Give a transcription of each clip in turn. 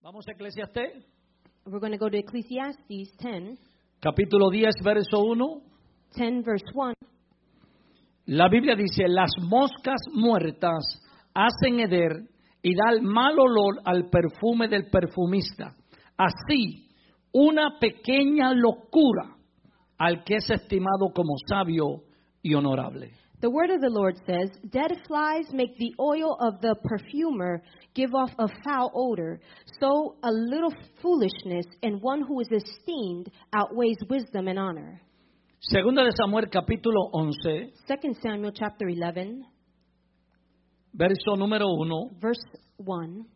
Vamos a Eclesiastés, We're going to go to Ecclesiastes 10, capítulo 10, verso 1. 10 verse 1. La Biblia dice, las moscas muertas hacen heder y dan mal olor al perfume del perfumista. Así, una pequeña locura al que es estimado como sabio y honorable. The word of the Lord says, dead flies make the oil of the perfumer give off a foul odor. So a little foolishness in one who is esteemed outweighs wisdom and honor. Segunda de Samuel, capítulo 11, 2 Samuel chapter 11, verso número 1. verse 1.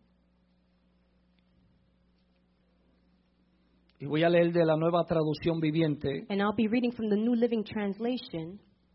Y voy a leer de la Nueva Traducción Viviente. And I'll be reading from the New Living Translation.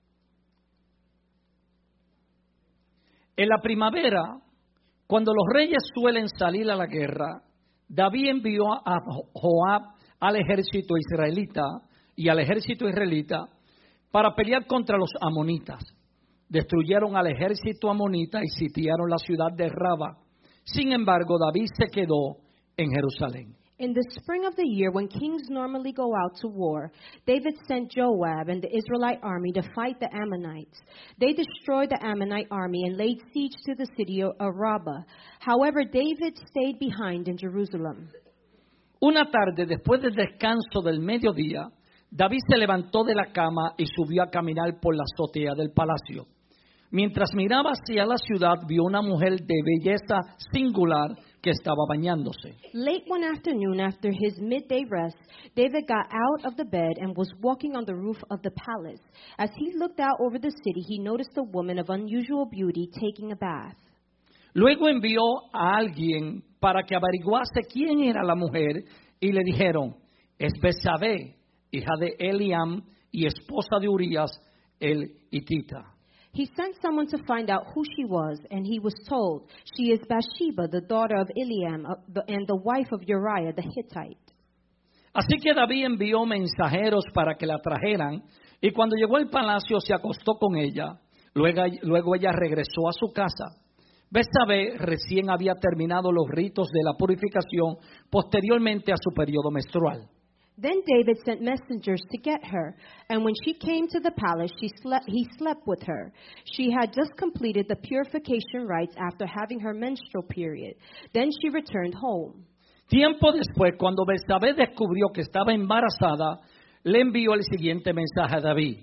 En la primavera, cuando los reyes suelen salir a la guerra, David envió a Joab al ejército israelita y al ejército israelita para pelear contra los amonitas. Destruyeron al ejército amonita y sitiaron la ciudad de Raba. Sin embargo, David se quedó en Jerusalén. In the spring of the year, when kings normally go out to war, David sent Joab and the Israelite army to fight the Ammonites. They destroyed the Ammonite army and laid siege to the city of Rabbah. However, David stayed behind in Jerusalem. Una tarde, después del descanso del mediodía, David se levantó de la cama y subió a caminar por la azotea del palacio. Mientras miraba hacia la ciudad, vio una mujer de belleza singular que estaba bañándose. Late one afternoon, after his midday rest, David got out of the bed and was walking on the roof of the palace. As he looked out over the city, he noticed a woman of unusual beauty taking a bath. Luego envió a alguien para que averiguase quién era la mujer y le dijeron, es Betsabé, hija de Eliam y esposa de Urías el hitita. He sent someone to find out who she was, and he was told, she is Bathsheba, the daughter of Eliam, and the wife of Uriah the Hittite. Así que David envió mensajeros para que la trajeran, y cuando llegó al palacio se acostó con ella. Luego ella regresó a su casa. Betsabé recién había terminado los ritos de la purificación posteriormente a su periodo menstrual. Then David sent messengers to get her, and when she came to the palace, he slept with her. She had just completed the purification rites after having her menstrual period. Then she returned home. Tiempo después, cuando Betsabé descubrió que estaba embarazada, le envió el siguiente mensaje a David: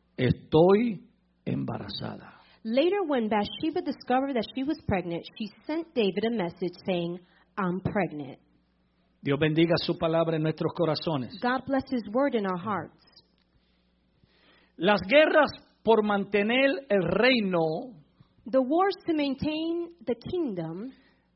estoy embarazada. Later, when Bathsheba discovered that she was pregnant, she sent David a message saying, I'm pregnant. Dios bendiga su palabra en nuestros corazones. God bless His word in our hearts. Las guerras por mantener el reino The wars to maintain the kingdom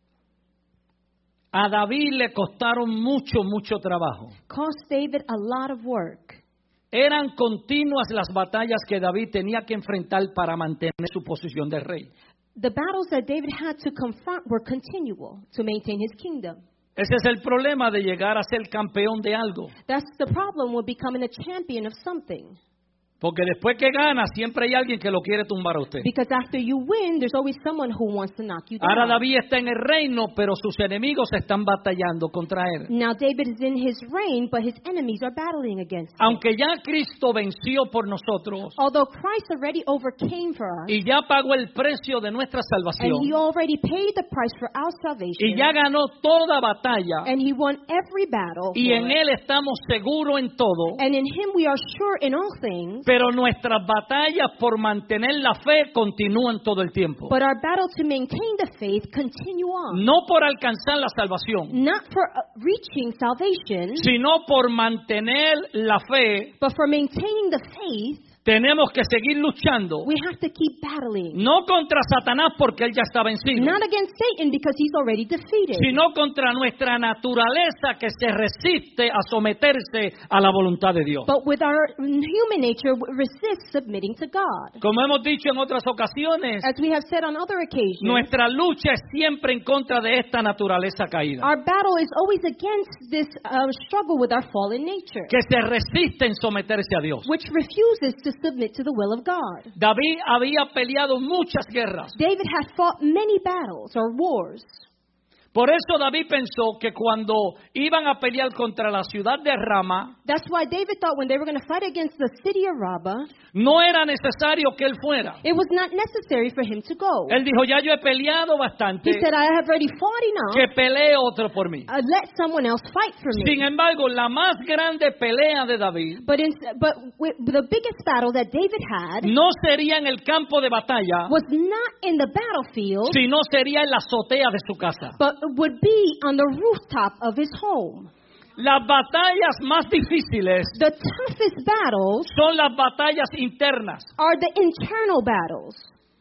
a David le costaron mucho trabajo. cost David a lot of work. Eran continuas las batallas que David tenía que enfrentar para mantener su posición de rey. The battles that David had to confront were continual to maintain his kingdom. Ese es el problema de llegar a ser campeón de algo. That's the problem with becoming a champion of something. Porque después que gana, siempre hay alguien que lo quiere tumbar a usted. Because after you win, there's always someone who wants to knock you down. Ahora David está en el reino, pero sus enemigos están batallando contra él. Now David is in his reign, but his enemies are battling against him. Aunque ya Cristo venció por nosotros Although Christ already overcame for us, y ya pagó el precio de nuestra and salvación He already paid the price for our salvation, y ya ganó toda batalla and He won every battle, y for en it. él estamos seguros en todo, And in Him we are sure in all things, pero nuestras batallas por mantener la fe continúan todo el tiempo. but our battle to maintain the faith continue on. No por alcanzar la salvación, Not for reaching salvation, sino por mantener la fe. but for maintaining the faith, Tenemos que seguir luchando, we have to keep battling. no contra Satanás porque él ya está vencido, Not against Satan because he's already defeated, sino contra nuestra naturaleza que se resiste a someterse a la voluntad de Dios. but with our human nature resists submitting to God. Como hemos dicho en otras ocasiones, As we have said on other occasions, nuestra lucha es siempre en contra de esta naturaleza caída, our battle is always against this struggle with our fallen nature, que se resiste en someterse a Dios. which refuses to submit to the will of God. David había peleado muchas guerras, David had fought many battles or wars, Por eso David pensó que cuando iban a pelear contra la ciudad de Rama, That's why David thought when they were going to fight against the city of Rabbah, no era necesario que él fuera. it was not necessary for him to go. Él dijo, ya yo he peleado bastante, He said, I have already fought enough. que pelee otro por mí. Let someone else fight for me. Sin embargo, la más grande pelea de David But the biggest battle that David had no sería en el campo de batalla, was not in the battlefield, sino sería en la azotea de su casa. but would be on the rooftop of his home. Las batallas más difíciles The toughest battles son las batallas internas. are the internal battles.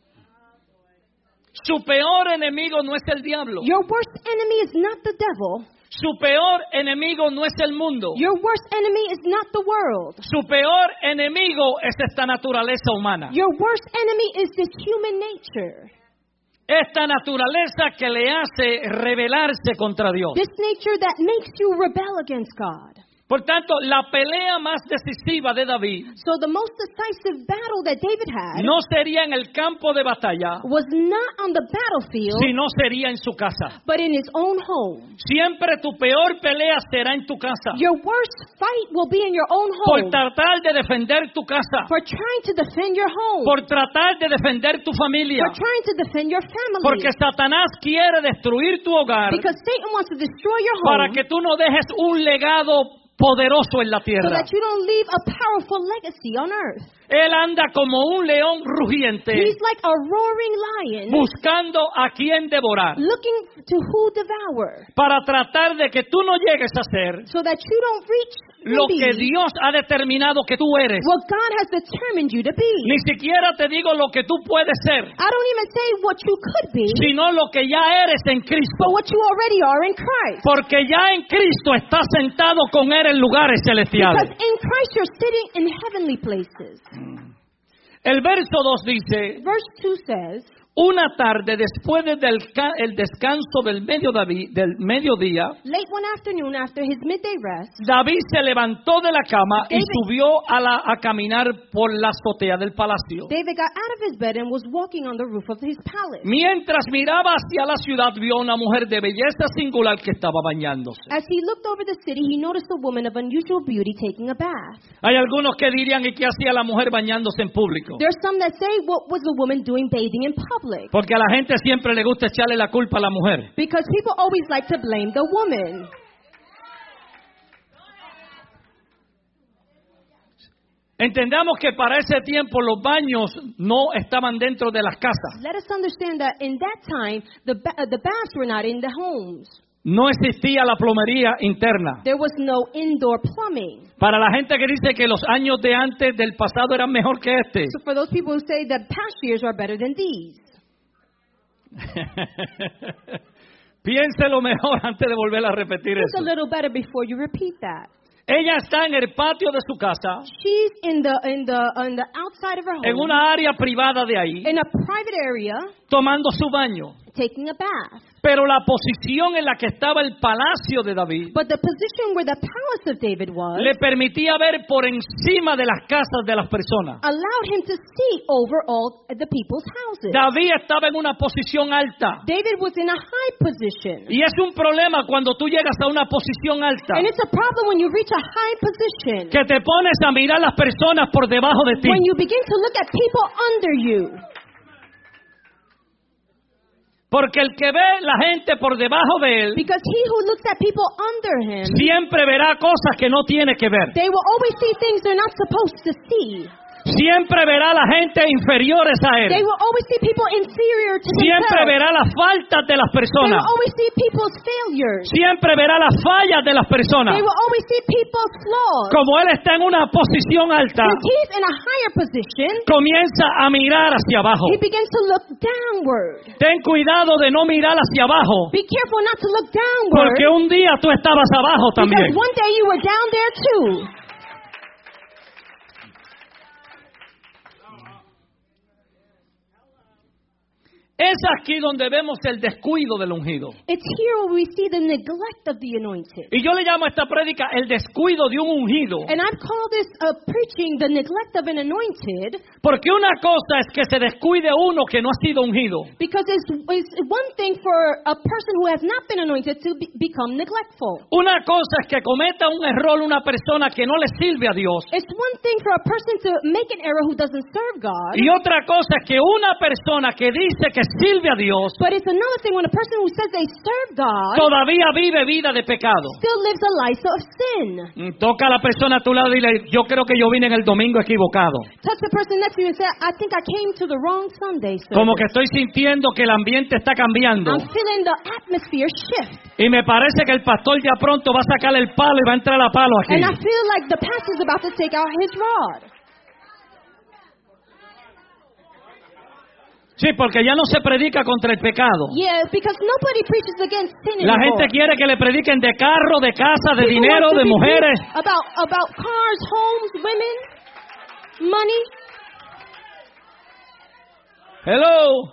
Su peor enemigo no es el diablo. Your worst enemy is not the devil. Su peor enemigo no es el mundo. Your worst enemy is not the world. Su peor enemigo es esta naturaleza humana. Your worst enemy is this human nature. Esta naturaleza que le hace rebelarse contra Dios. This nature that makes you rebel against God. Por tanto, la pelea más decisiva de David So the most decisive battle that David had no sería en el campo de batalla, was not on the battlefield, sino sería en su casa. but in his own home. Siempre tu peor pelea será en tu casa. Your worst fight will be in your own Por home. tratar de defender tu casa. For trying to defend your home. Por tratar de defender tu familia. For trying to defend your family. Porque Satanás quiere destruir tu hogar Because Satan wants to destroy your para home que tú no dejes un legado poderoso en la so tierra. that you don't leave a powerful legacy on earth. Él anda como un león rugiente He's like a roaring lion buscando a quien devorar looking to who devour para tratar de que tú no llegues a ser so that you don't reach lo maybe que Dios ha determinado que tú eres. what God has determined you to be. Ni siquiera te digo lo que tú puedes ser, I don't even say what you could be, sino lo que ya eres en but Cristo. what you already are in Christ. Porque ya en Cristo estás sentado con Él en lugares Because celestiales. in Christ you're sitting in heavenly places. El verso 2 dice, Verse 2 says, una tarde después del el descanso del mediodía, late one afternoon after his midday rest, David se levantó de la cama y David- subió a caminar por la azotea del palacio. David got out of his bed and was walking on the roof of his palace. Mientras miraba hacia la ciudad, vio a una mujer de belleza singular que estaba bañándose. As he looked over the city, he noticed a woman of unusual beauty taking a bath. Hay algunos que dirían, ¿y qué hacía la mujer bañándose en público? There are some that say, what was the woman doing bathing in public? Porque a la gente siempre le gusta echarle la culpa a la mujer. Because people always like to blame the woman. Entendamos que para ese tiempo los baños no estaban dentro de las casas. Let us understand that in that time, the baths were not in the homes. No existía la plomería interna. There was no indoor plumbing. Para la gente que dice que los años de antes del pasado eran mejor que este. So for those people who say that past years are better than these, Piénselo mejor antes de volver a repetir think a eso. little better before you repeat that. Ella está en el patio de su casa, She's in the outside of her en home, una área privada de ahí, in a private area, tomando su baño. taking a bath. Pero la posición en la que estaba el palacio de David But the position where the palace of David was le permitía ver por encima de las casas de las personas. allowed him to see over all the people's houses. David estaba en una posición alta. David was in a high position. Y es un problema cuando tú llegas a una posición alta, And it's a problem when you reach a high position, que te pones a mirar las personas por debajo de ti. when you begin to look at people under you. Porque el que ve la gente por debajo de él, Because he who looks at people under him, siempre verá cosas que no tiene que ver. they will always see things they're not supposed to see. Siempre verá a la gente inferiores a They él. will always see people inferior to Siempre themselves. verá las faltas de las They personas. will always see people's failures. Siempre verá las fallas de las personas. They will always see people's flaws. Como él está en una posición alta, When he's in a higher position, comienza a mirar hacia abajo. he begins to look downward. Ten cuidado de no mirar hacia abajo, Be careful not to look downward, porque un día tú estabas abajo because también. one day you were down there too. Es aquí donde vemos el descuido del ungido. It's here where we see the neglect of the anointed. Y yo le llamo a esta prédica el descuido de un ungido. And I've called this preaching the neglect of an anointed. Porque una cosa es que se descuide uno que no ha sido ungido. Because it's one thing for a person who has not been anointed to become neglectful. Una cosa es que cometa un error una persona que no le sirve a Dios. It's one thing for a person to make an error who doesn't serve God. Y otra cosa es que una persona que dice que sirve a Dios But it's another thing when a person who says they serve God todavía vive vida de pecado. still lives a life of sin. Toca a la persona a tu lado y dile, yo creo que yo vine en el domingo equivocado. Touch the person next to you and say, I think I came to the wrong Sunday service. Como que estoy sintiendo que el ambiente está cambiando. I'm feeling the atmosphere shift. Y me parece que el pastor ya pronto va a sacar el palo y va a entrar a palo aquí. And I feel like the pastor's about to take out his rod. Sí, porque ya no se predica contra el pecado. Yeah, because nobody preaches against sin La anymore. gente quiere que le prediquen de carro, de casa, de People dinero, want to de be mujeres. preached about cars, homes, women, money. Hello.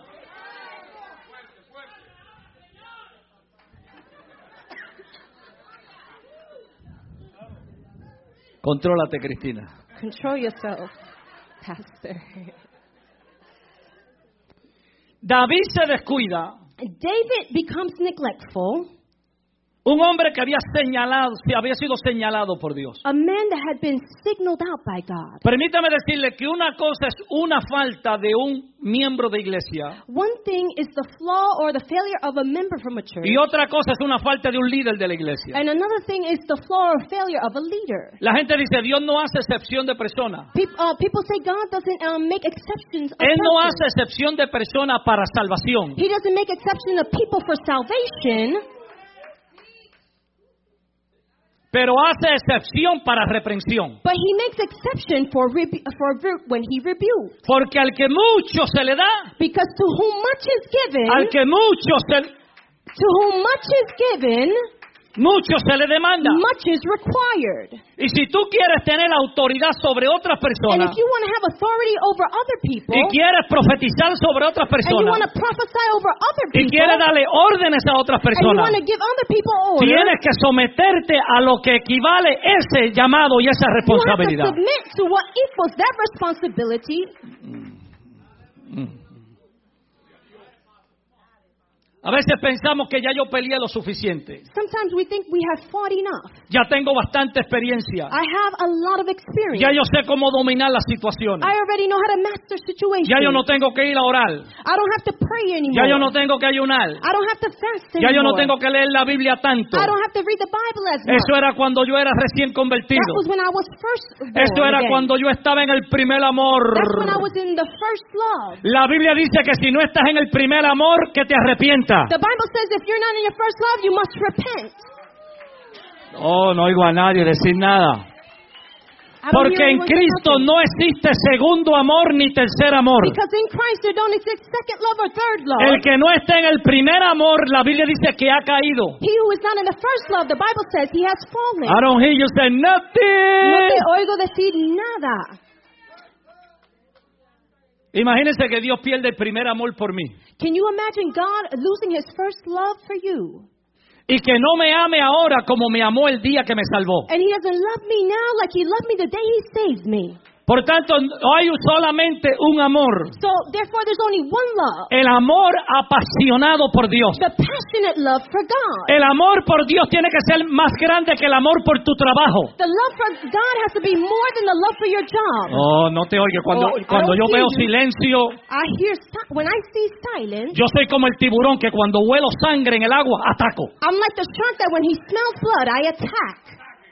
Contrólate, Cristina. Control yourself, pastor. David se descuida. David becomes neglectful. Un hombre que había sido señalado por Dios. A man that had been signaled out by God. Permítame decirle que una cosa es una falta de un miembro de iglesia One thing is the flaw or the failure of a member from a church. y otra cosa es una falta de un líder de la iglesia. And another thing is the flaw or failure of a leader. La gente dice, Dios no hace excepción de persona. People say God doesn't make exceptions of Él no persons. hace excepción de persona para salvación. He doesn't make exception of people for salvation, Pero hace excepción para reprensión. but he makes exception for when he rebukes. Porque al que mucho se le da, Because to whom much is given, al que to whom much is given, mucho se le demanda. much is required. Y si tú quieres tener autoridad sobre otras And personas if you want to have authority over other people, y quieres profetizar sobre otras and you want personas to prophesy over other y people, quieres darle órdenes a otras and you personas, want to give other people order, tienes que someterte a lo que equivale ese llamado y esa you have to responsabilidad. submit to what equals that responsibility. A veces pensamos que ya yo peleé lo suficiente. Sometimes we think we have fought enough. Ya tengo bastante experiencia. I have a lot of experience. Ya yo sé cómo dominar las situaciones. I already know how to master situations. Ya yo no tengo que ir a orar. I don't have to pray anymore. Ya yo no tengo que ayunar. I don't have to fast Ya yo no anymore. tengo que leer la Biblia tanto. I don't have to read the Bible as much. Eso era cuando yo era recién That convertido. was when I was first born Eso era again. cuando yo estaba en el primer amor. That's when I was in the first love. La Biblia dice que si no estás en el primer amor, que te arrepientas. The Bible says if you're not in your first love, you must repent. Oh, no oigo a nadie decir nada. I don't Porque hear en anyone say Cristo nothing. no existe segundo amor ni tercer amor. Because in Christ there don't exist second love or third love. El que no esté en el primer amor, la Biblia dice que ha caído. He who is not in the first love, the Bible says he has fallen. I don't hear you say No nothing. te oigo decir nada. Imagínense que Dios pierde el primer amor por mí. Can you imagine God losing his first love for you? Y que no me ame ahora como me amó el día que me salvó. And he doesn't love me now like he loved me the day he saved me. Por tanto, no hay solamente un amor. So therefore there's only one love. El amor apasionado por Dios. The passionate love for God. El amor por Dios tiene que ser más grande que el amor por tu trabajo. The love for God has to be more than the love for your job. Oh, no te oigo. Cuando I don't yo hear veo you. silencio, When I see silence, yo soy como el tiburón que cuando huelo sangre en el agua, ataco. I'm like the shark that when he smells blood, I attack.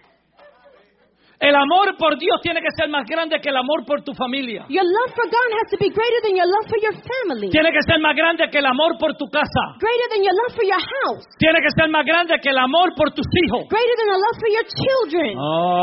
El amor por Dios tiene que ser más grande que el amor por tu familia. Your love for God has to be greater than your love for your family. Tiene que ser más grande que el amor por tu casa. Greater than your love for your house. Tiene que ser más grande que el amor por tus hijos. Greater than the love for your children.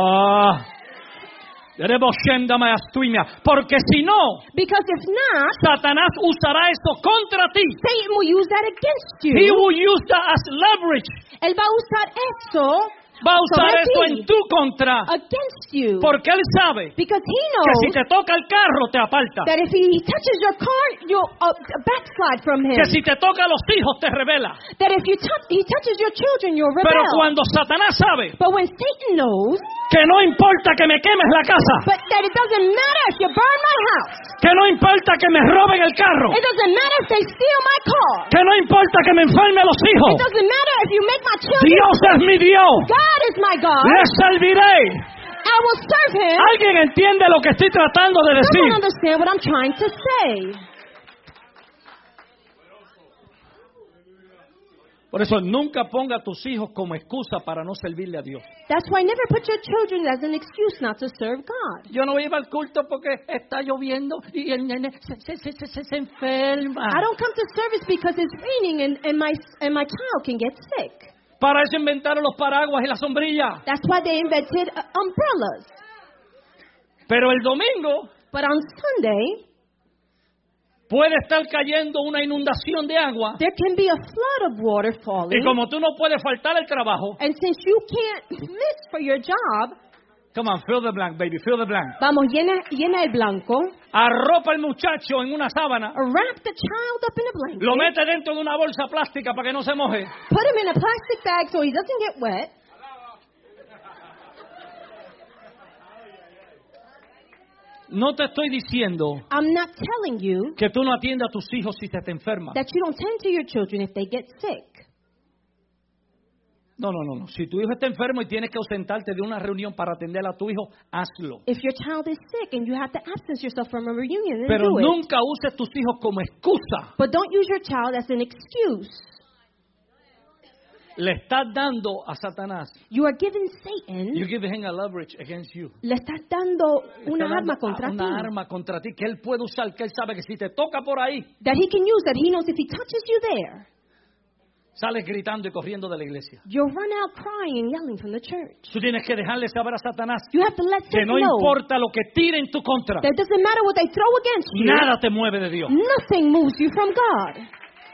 Porque si no, Because if not, Satanás usará eso contra ti. Satan will use that against you. He will use that as leverage. Él va a usar eso va a usar correct esto me en tu contra. against you. Porque él sabe Because he que si knows te toca el carro te aparta. that if he touches your car, you'll backslide from him. Que si te toca a los hijos te revela. That if he touches your children, you'll rebel. Pero cuando Satanás sabe But when Satan knows que no importa que me quemes la casa, but that it doesn't matter if you burn my house, que no importa que me roben el carro, it doesn't matter if they steal my car, que no importa que me enferme a los it hijos, doesn't matter if you make my children, Dios es mi Dios, God is my God, le serviré. I will serve him. ¿Alguien entiende lo que estoy tratando de decir? Someone understand what I'm trying to say. Por eso nunca ponga a tus hijos como excusa para no servirle a Dios. That's why never put your children as an excuse not to serve God. Yo no voy a ir al culto porque está lloviendo y el nene se enferma. I don't come to service because it's raining and my child can get sick. Para eso inventaron los paraguas y la sombrilla. That's why they invented umbrellas. Pero el domingo But on Sunday, puede estar cayendo una inundación de agua. there can be a flood of water falling. Y como tú no puedes faltar al trabajo, And since you can't miss for your job, come on, fill the blank, baby, fill the blank. vamos, llena el blanco, Arropa al muchacho en una sábana, wrap the child up in a blanket, lo mete dentro de una bolsa plástica para que no se moje. put him in a plastic bag so he doesn't get wet. No te estoy diciendo I'm not telling you que tú no atiendas a tus hijos si te enfermas. that you don't tend to your children if they get sick. No. Si tu hijo está enfermo y tienes que ausentarte de una reunión para atender a tu hijo, hazlo. If your child is sick and you have to absence yourself from a reunion, then Pero do it. nunca uses tus hijos como excusa. But don't use your child as an excuse. Le estás dando a Satanás. You are giving Satan, You give him a leverage against you. le estás dando Le una estás arma dando contra ti. una arma contra ti que él puede usar, que él sabe que si te toca por ahí, That he can use, that he knows if he touches you there, sales gritando y corriendo de la iglesia. you'll run out crying and yelling from the church. Tú tienes que dejarle saber a Satanás You have to let que Satan no know importa lo que tire en tu contra, that it doesn't matter what they throw against you, nada te mueve de Dios. nothing moves you from God.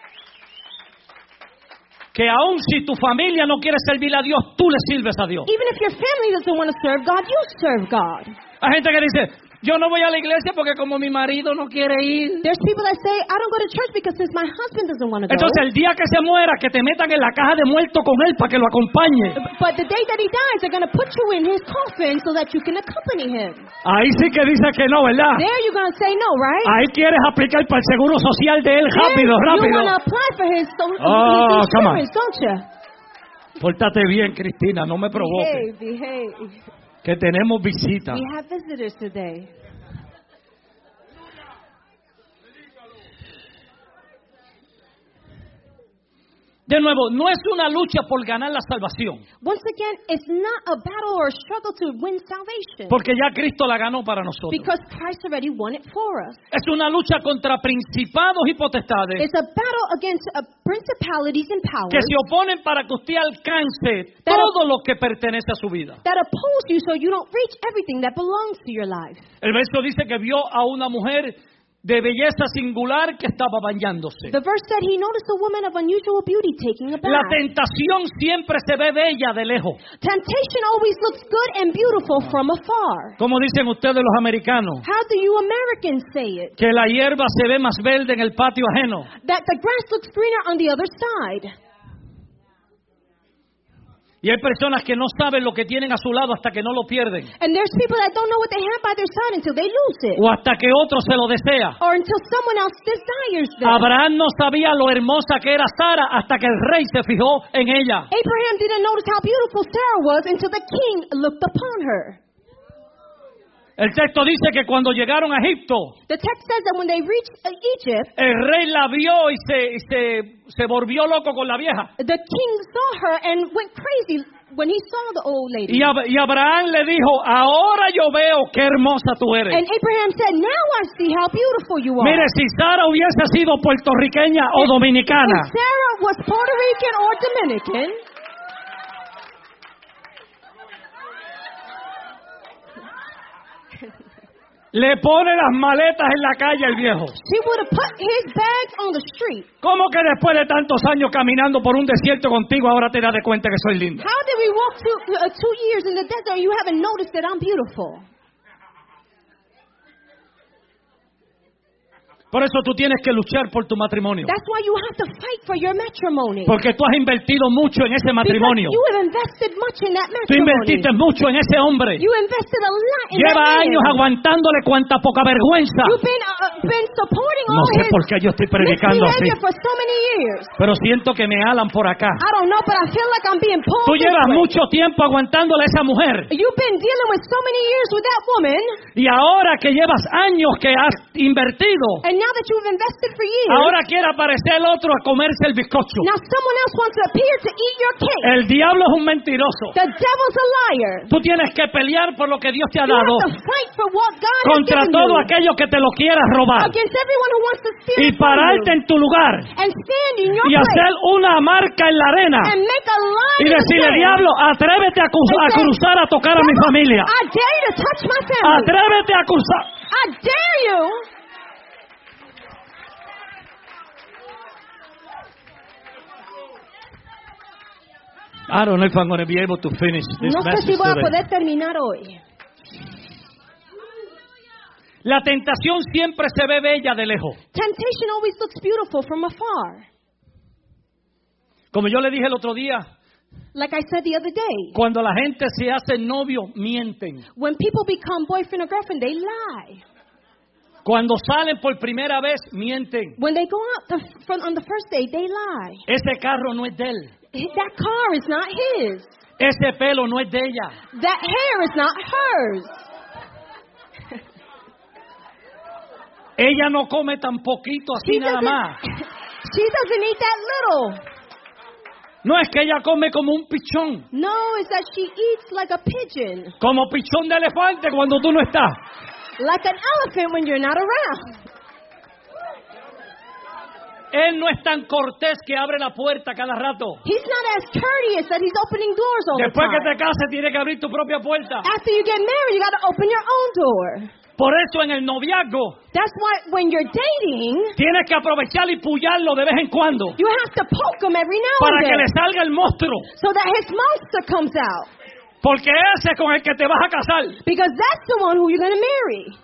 Que aun si tu familia no quiere servir a Dios, tú le sirves a Dios. Even if your family doesn't want to serve God, you serve God. Hay gente que dice, yo no voy a la iglesia porque como mi marido no quiere ir. There's people that say, I don't go to church because since my husband doesn't want to go. Entonces el día que se muera, que te metan en la caja de muerto con él para que lo acompañe. But the day that he dies, they're going to put you in his coffin so that you can accompany him. Ahí sí que dice que no, ¿verdad? There you're going to say no, right? Ahí quieres aplicar para el seguro social de él There rápido. you want to apply for his Oh, come on. insurance, don't you? Pórtate bien, Cristina, no me provoques. Behave. Que tenemos visita. We have visitors today. De nuevo, no es una lucha por ganar la salvación, Once again, it's not a battle or a struggle to win salvation. porque ya Cristo la ganó para nosotros. Because Christ already won it for us. Es una lucha contra principados y potestades It's a battle against principalities and powers que se oponen para que usted alcance todo lo que pertenece a su vida. that oppose you so you don't reach everything that belongs to your life. El verso dice que vio a una mujer de belleza singular que estaba bañándose. The verse said he noticed a woman of unusual beauty taking a La bath. tentación siempre se ve bella de lejos. Temptation always looks good and beautiful from afar. Como dicen ustedes los americanos, How do you Americans say it? que la hierba se ve más verde en el patio ajeno. That the grass looks greener on the other side. Y hay personas que no saben lo que tienen a su lado hasta que no lo pierden. And there's people that don't know what they have by their side until they lose it. O hasta que otro se lo desea. Or until someone else desires them. Abraham no sabía lo hermosa que era Sara hasta que el rey se fijó en ella. Abraham didn't notice how beautiful Sarah was until the king looked upon her. El texto dice que cuando llegaron a Egipto, The text says that when they reached Egypt, el rey la vio y se volvió loco con la vieja. the king saw her and went crazy when he saw the old lady. Y Abraham le dijo, ahora yo veo qué hermosa tú eres. And Abraham said, now I see how beautiful you are. Mire, si Sara hubiese sido puertorriqueña o dominicana, If Sarah was Puerto Rican or Dominican, Le pone las maletas en la calle al viejo. She would have put his bags on the street. ¿Cómo que después de tantos años caminando por un desierto contigo ahora te das de cuenta que soy linda? How did we walk 2 years in the desert and you haven't noticed that I'm beautiful? Por eso tú tienes que luchar por tu matrimonio. That's why you have to fight for your matrimony. Porque tú has invertido mucho en ese matrimonio. Because you have invested much in that Tú matrimony. invertiste mucho en ese hombre. You invested a lot in Lleva that años man. aguantándole cuánta poca vergüenza. You've been supporting No all sé his por qué yo estoy predicando así. misbehavior for so many years. Pero siento que me alan por acá. I don't know, but I feel like I'm being pulled Tú this llevas way. mucho tiempo aguantándole a esa mujer. You've been dealing with so many years with that woman, Y ahora que llevas años que has invertido, and now that you've invested for years, ahora quiere aparecer el otro a comerse el bizcocho. now someone else wants to appear to eat your cake. El diablo es un mentiroso. The devil's a liar. Tú tienes que pelear por lo que Dios te ha You dado have to fight for what God contra has given todo you, aquello que te lo quiera robar. against everyone who wants to steal Y it from pararte you, en tu lugar and stand in your y place hacer una marca en la arena and make a line y in the decirle, sand. diablo, atrévete a cruzar a tocar a mi Devil, familia. I dare you to touch my family. Atrévete a cruzar. I dare you. I don't know if I'm going to be able to finish this No sé message si voy a today. poder terminar hoy. La tentación siempre se ve bella de lejos. Temptation always looks beautiful from afar. Como yo le dije el otro día, Like I said the other day, cuando la gente se hace novio, mienten. when people become boyfriend or girlfriend, they lie. Cuando salen por primera vez, mienten. When they go out on the first date, they lie. Ese carro no es de él. That car is not his. Ese pelo no es de ella. That hair is not hers. Ella no come tan poquito así nada más. She doesn't eat that little. No es que ella come como un pichón. No, it's that she eats like a pigeon. Como pichón de elefante cuando tú no estás. Like an elephant when you're not around. Él no es tan cortés que abre la puerta cada rato. He's not as courteous that he's opening doors all Después the que time. te cases, tienes que abrir tu propia puerta. After you get married, you got to open your own door. Por eso en el noviazgo That's why when you're dating, tienes que aprovechar y pullarlo de vez en cuando you have to poke him every now para and que then le salga el monstruo. so that his monster comes out. Porque ese es con el que te vas a casar. Because that's the one who you're going to marry.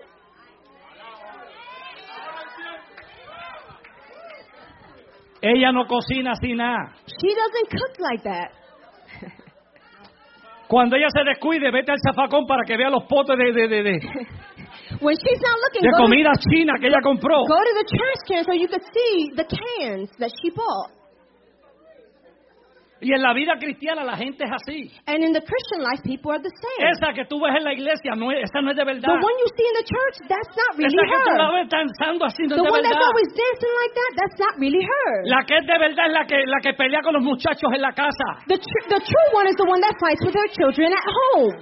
Ella no cocina así nada. She doesn't cook like that. Cuando ella se descuide, vete al zafacón para que vea los potes de When she's not looking, de comida china que ella compró. go to the trash can so you could see the cans that she bought. Y en la vida cristiana la gente es así. And in the Christian life, people are the same. Esa que tú ves en la iglesia, esa no es de verdad. The one you see in the church, that's not really Esa que tú la her. ves danzando así no The es de one that's verdad. always dancing like that, that's not really her. La que es de verdad es la que pelea con los muchachos en la casa. The true one is the one that fights with her children at home.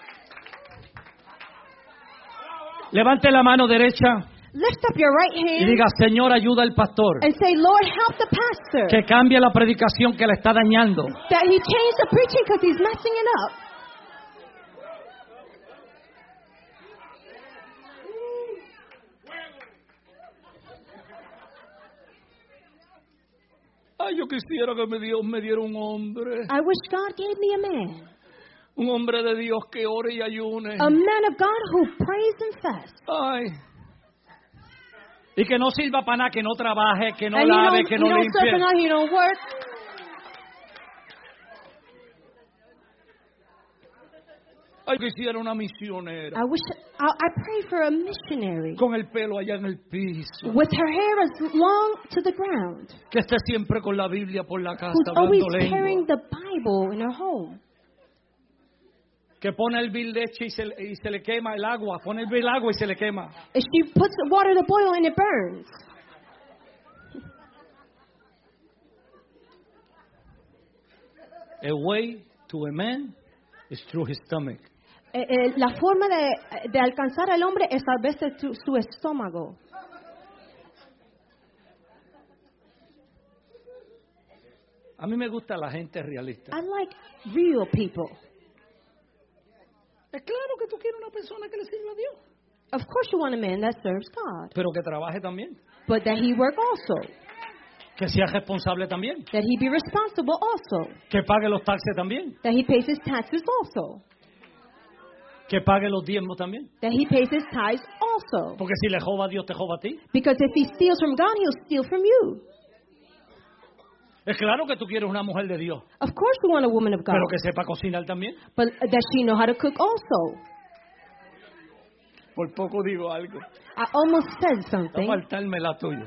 Levante la mano derecha Lift up your right y hand diga, Señor, ayuda al pastor. and say, Lord, help the pastor. Que cambie la predicación que le está dañando. That he changed the preaching because he's messing it up. Ay, yo quisiera que Dios me diera un hombre. I wish God gave me a man. Un hombre de Dios que ore y ayune. A man of God who prays and fasts. Ay. Y que no sirva para nada, que no trabaje, que no And lave, que no you don't serve limpie. enough, you don't work. Ay, quisiera una misionera. I pray for a missionary Con el pelo allá en el piso. with her hair as long to the ground, Que esté siempre con la Biblia por la casa, who's always hablando carrying lengua. the Bible in her home. Que pone el vil leche y se le quema el agua. Pone el vil agua y se le quema. If she puts water to boil and it burns. A way to a man is through his stomach. La forma de alcanzar al hombre es a veces su estómago. A mí me gusta la gente realista. I like real people. Es claro que tú quieres una persona que le sirva a Dios. Of course you want a man that serves God, pero que trabaje también, but that he work also, que sea responsable también, that he be responsible also, que pague los taxes también, that he pays his taxes also, que pague los diezmos también. that he pays his tithes also. Porque si le joba a Dios, te joba a ti. Because if he steals from God, he'll steal from you. Es claro que tú quieres una mujer de Dios, Of course you want a woman of God, pero que sepa cocinar también. but that she know how to cook also. Por poco digo algo. I almost said Va a something. faltarme la tuya.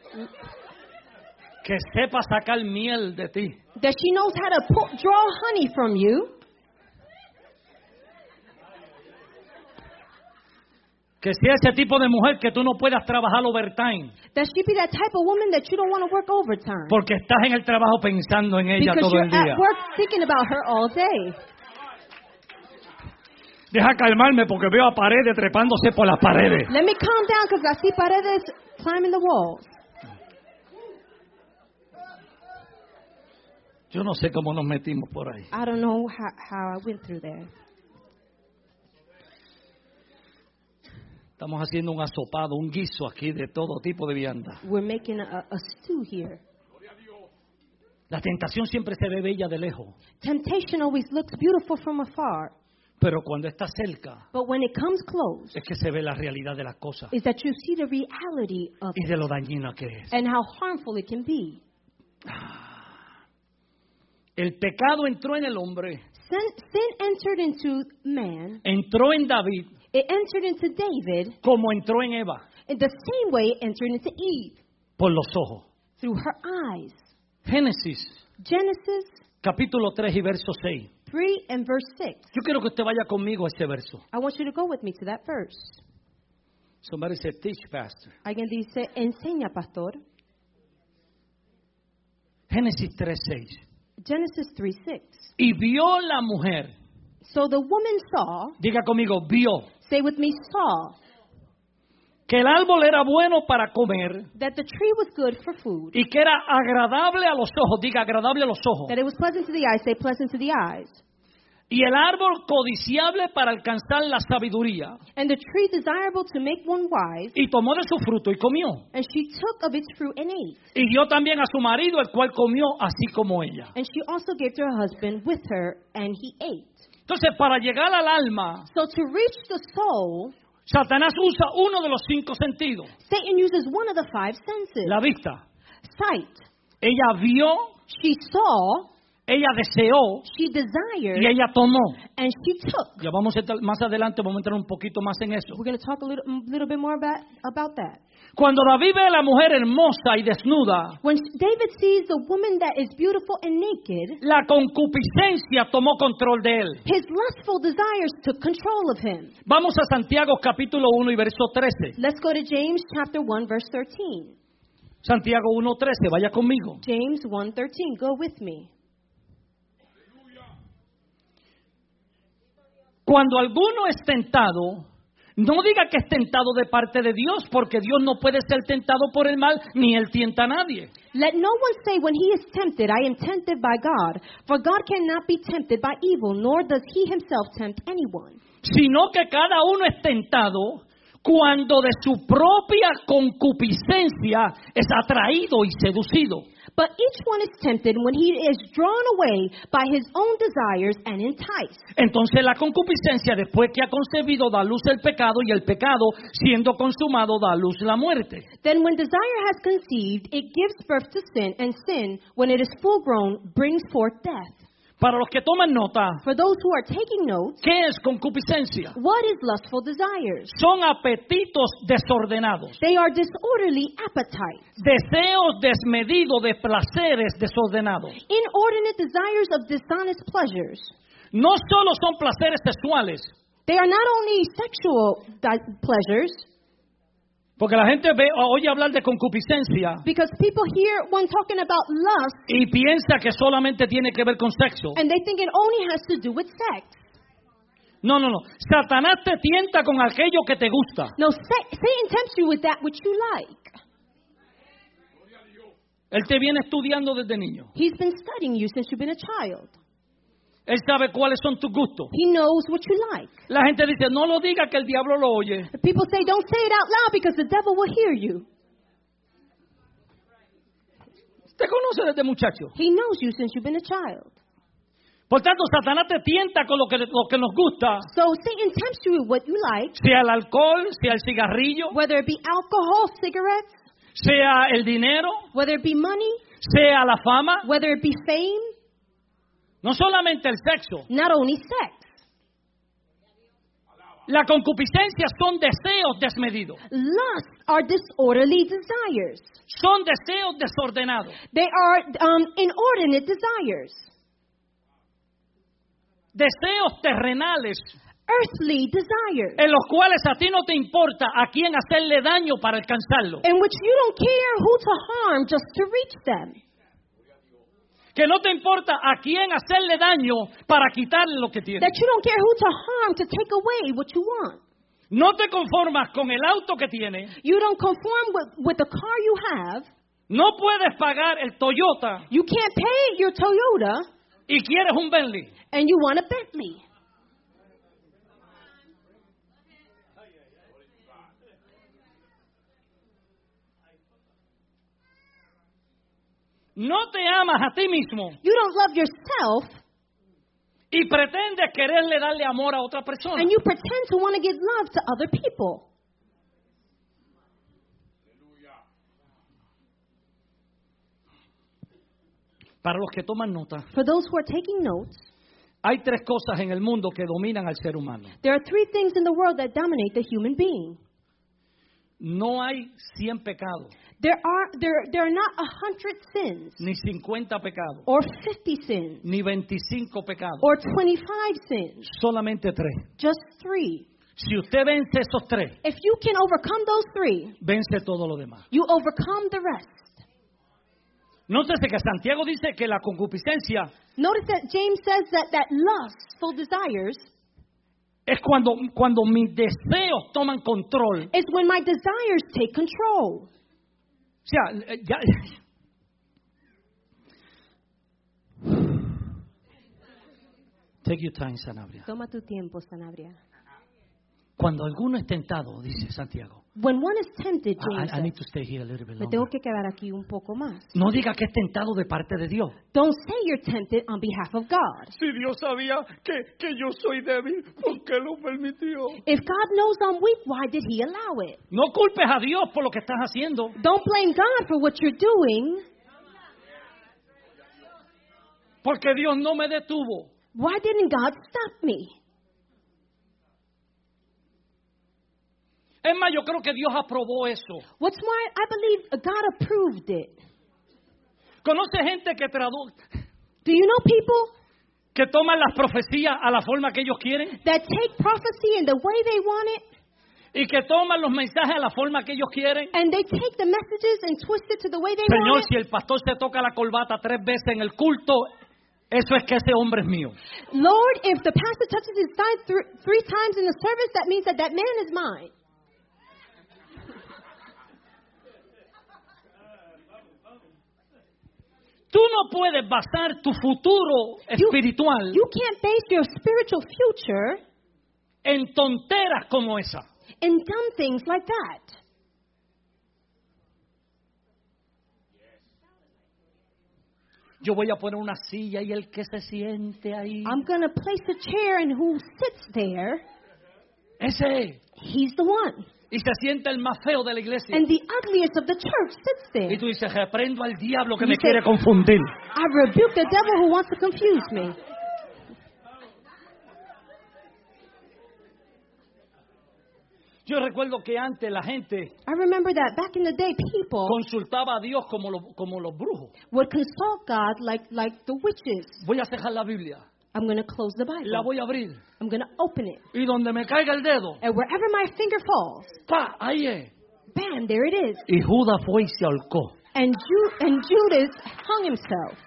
Que sepa sacar miel de ti. That she knows how to draw honey from you. Que sea ese tipo de mujer que tú no puedas trabajar overtime. That she be that type of woman that you don't want to work overtime. Porque estás en el trabajo pensando en ella Because todo you're el día. at work thinking about her all day. Deja calmarme porque veo a Paredes trepándose por las paredes. Let me calm down because I see Paredes climbing the walls. Yo no sé cómo nos metimos por ahí. I don't know how I went through there. Estamos haciendo un asopado, un guiso aquí de todo tipo de vianda. We're making a stew here. La tentación siempre se ve bella de lejos, Temptation always looks beautiful from afar, pero cuando está cerca but when it comes close, es que se ve la realidad de las cosas is that you see the reality of y it de lo dañina que es. and how harmful it can be. El pecado entró en el hombre, Sin entered into man. entró en David It entered into David como entró en Eva, in the same way it entered into Eve, por los ojos. through her eyes. Génesis, Genesis capítulo 3 y verso 6. 3 and verse 6. Yo quiero que usted vaya conmigo a ese verso. I want you to go with me to that verse. Somebody said, teach, pastor. Alguien dice, enseña, pastor. Génesis 3, 6. Genesis 3, 6. Y vio la mujer, So the woman saw, diga conmigo, vio, say with me, saw, que el árbol era bueno para comer that the tree was good for food, y que era agradable a los ojos, diga agradable a los ojos, that it was pleasant to the eyes, say pleasant to the eyes, y el árbol codiciable para alcanzar la sabiduría. and the tree desirable to make one wise, Y tomó de su fruto y comió. and she took of its fruit and ate. Y dio también a su marido, el cual comió así como ella. And she also gave to her husband with her, and he ate. Entonces, para llegar al alma, So to reach the soul, Satanás usa uno de los 5 sentidos, Satan uses one of the 5 senses. la vista. Sight. Ella vio, She saw, ella deseó she desired, y ella tomó. and she took. Ya vamos a entrar, más adelante vamos a entrar un poquito más en eso. We're going to talk a little bit more about that. Cuando David ve a la mujer hermosa y desnuda, When David sees the woman that is beautiful and naked, la concupiscencia tomó control de él. his lustful desires took control of him. Vamos a Santiago capítulo 1 y verso 13. Let's go to James chapter 1 verse 13. Santiago 1:13, vaya conmigo. James 1:13. Go with me. Cuando alguno es tentado, no diga que es tentado de parte de Dios, porque Dios no puede ser tentado por el mal, ni él tienta a nadie. Let no one say when he is tempted, I am tempted by God. For God cannot be tempted by evil, nor does he himself tempt anyone. Sino que cada uno es tentado cuando de su propia concupiscencia es atraído y seducido. But each one is tempted when he is drawn away by his own desires and enticed. Entonces la concupiscencia, después que ha concebido, da a luz el pecado, y el pecado, siendo consumado, da a luz la muerte. Then when desire has conceived, it gives birth to sin, and sin, when it is full grown, brings forth death. Para los que toman nota, For those who are taking notes, ¿qué es concupiscencia? what is lustful desires? Son apetitos desordenados, They are disorderly appetites, deseos desmedidos de placeres desordenados. inordinate desires of dishonest pleasures. No solo son placeres sexuales, They are not only sexual pleasures, porque la gente oye hablar de concupiscencia because people hear one talking about lust, y piensa que solamente tiene que ver con sexo. and they think it only has to do with sex. No. Satanás te tienta con aquello que te gusta. No, Satan tempts you with that which you like. Él te viene estudiando desde niño. He's been studying you since you've been a child. Él sabe cuáles son tus gustos. He knows what you like. La gente dice, no lo diga que el diablo lo oye. People say, don't say it out loud because the devil will hear you. Te conoce desde muchacho. He knows you since you've been a child. Por tanto, Satanás te tienta con lo que nos gusta, So Satan tempts you with what you like, sea el alcohol, sea el cigarrillo, whether it be alcohol, cigarettes, sea el dinero, whether it be money, sea la fama, whether it be fame, no solamente el sexo. not only sex. La concupiscencia son deseos desmedidos, Lusts are disorderly desires. son deseos desordenados. They are inordinate desires, Deseos terrenales earthly desires, en los cuales a ti no te importa a quién hacerle daño para alcanzarlo. in which you don't care who to harm just to reach them. Que no te importa a quién hacerle daño para quitarle lo que tiene. That you don't care who to harm to take away what you want. No te conformas con el auto que tiene. You don't conform with the car you have. No puedes pagar el Toyota You can't pay your Toyota, y quieres un Bentley. and you want a Bentley. No te amas a ti mismo You don't love yourself, y pretendes quererle darle amor a otra persona. and you pretend to want to give love to other people. Para los que toman nota, For those who are taking notes, hay tres cosas en el mundo que dominan al ser humano. there are three things in the world that dominate the human being. No hay 100 pecados, There are not 100 sins, ni 50 pecados, or 50 sins, ni 25 pecados. or 25 sins. Solamente tres. Just three. Si usted vence esos tres, If you can overcome those three, vence todo lo demás. you overcome the rest. Nótese que Santiago dice que la concupiscencia Notice that James says that lustful desires es cuando mis deseos toman control. is when my desires take control. O sea, ya... Take your time, Sanabria. Toma tu tiempo, Sanabria. Cuando alguno es tentado, dice Santiago, When one is tempted, James I need says, to stay here a little bit me tengo longer. que quedar aquí un poco más. No diga que es tentado de parte de Dios. Don't say you're tempted on behalf of God. Si Dios sabía que yo soy débil, ¿por qué lo permitió? If God knows I'm weak, why did He allow it? No culpes a Dios por lo que estás haciendo. Don't blame God for what you're doing. Porque Dios no me detuvo. Why didn't God stop me? Es más, yo creo que Dios aprobó eso. What's more, I believe God approved it. ¿Conoce gente que traduce, Do you know people que toman las profecías a la forma que ellos quieren? that take prophecy in the way they want it, Y que toman los mensajes a la forma que ellos quieren. and they take the messages and twist it to the way they Señor, want si el pastor se toca la corbata 3 veces en el culto, eso es que ese hombre es mío. it? Lord, if the pastor touches his thigh three times in the service, that means that man is mine. Tú no puedes basar tu futuro espiritual You can't base your spiritual future en tonteras como esa. in dumb things like that. Yo voy a poner una silla y el que se siente ahí, I'm going to place a chair, and who sits there, ese. he's the one. Y se siente el más feo de la iglesia. And the ugliest of the church sits there. Y tú dices, reprendo al diablo que You me say- quiere confundir. I rebuke the devil who wants to confuse me. Yo recuerdo que antes la gente I remember that back in the day, people consultaba a Dios como los brujos. would consult God like the witches. Voy a cerrar la Biblia, I'm going to close the la Bible. voy a abrir. I'm going to open it. Y donde me caiga el dedo, And wherever my finger falls, ¡pa! Ahí es. bam, there it is. Y Judas fue y se ahorcó. And Judas hung himself.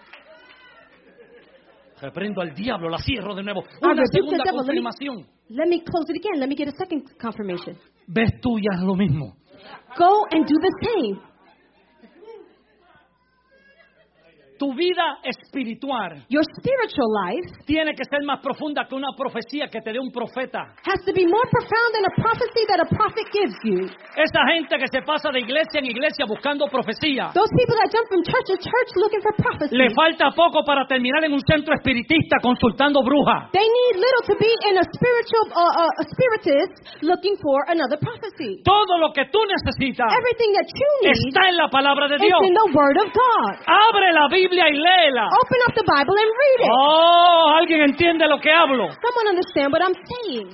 Reprendo al diablo, la cierro de nuevo. I Una rebuke the segunda devil. confirmación. Let me close it again. Let me get a second confirmation. Ves tú y haz lo mismo. Go and do the same. tu vida espiritual Your spiritual life tiene que ser más profunda que una profecía que te dé un profeta. has to be more profound than a prophecy that a prophet gives you. Esa gente que se pasa de iglesia en iglesia buscando profecía, Those people that jump from church to church looking for prophecy. le falta poco para terminar en un centro espiritista consultando brujas. They need little to be in a spiritual a spiritist looking for another prophecy. Todo lo que tú necesitas Everything that you need está en la palabra de is Dios. in the Word of God. Abre la Biblia y léela. Open up the Bible and read it. Oh, ¿alguien entiende lo que hablo? Someone understand what I'm saying?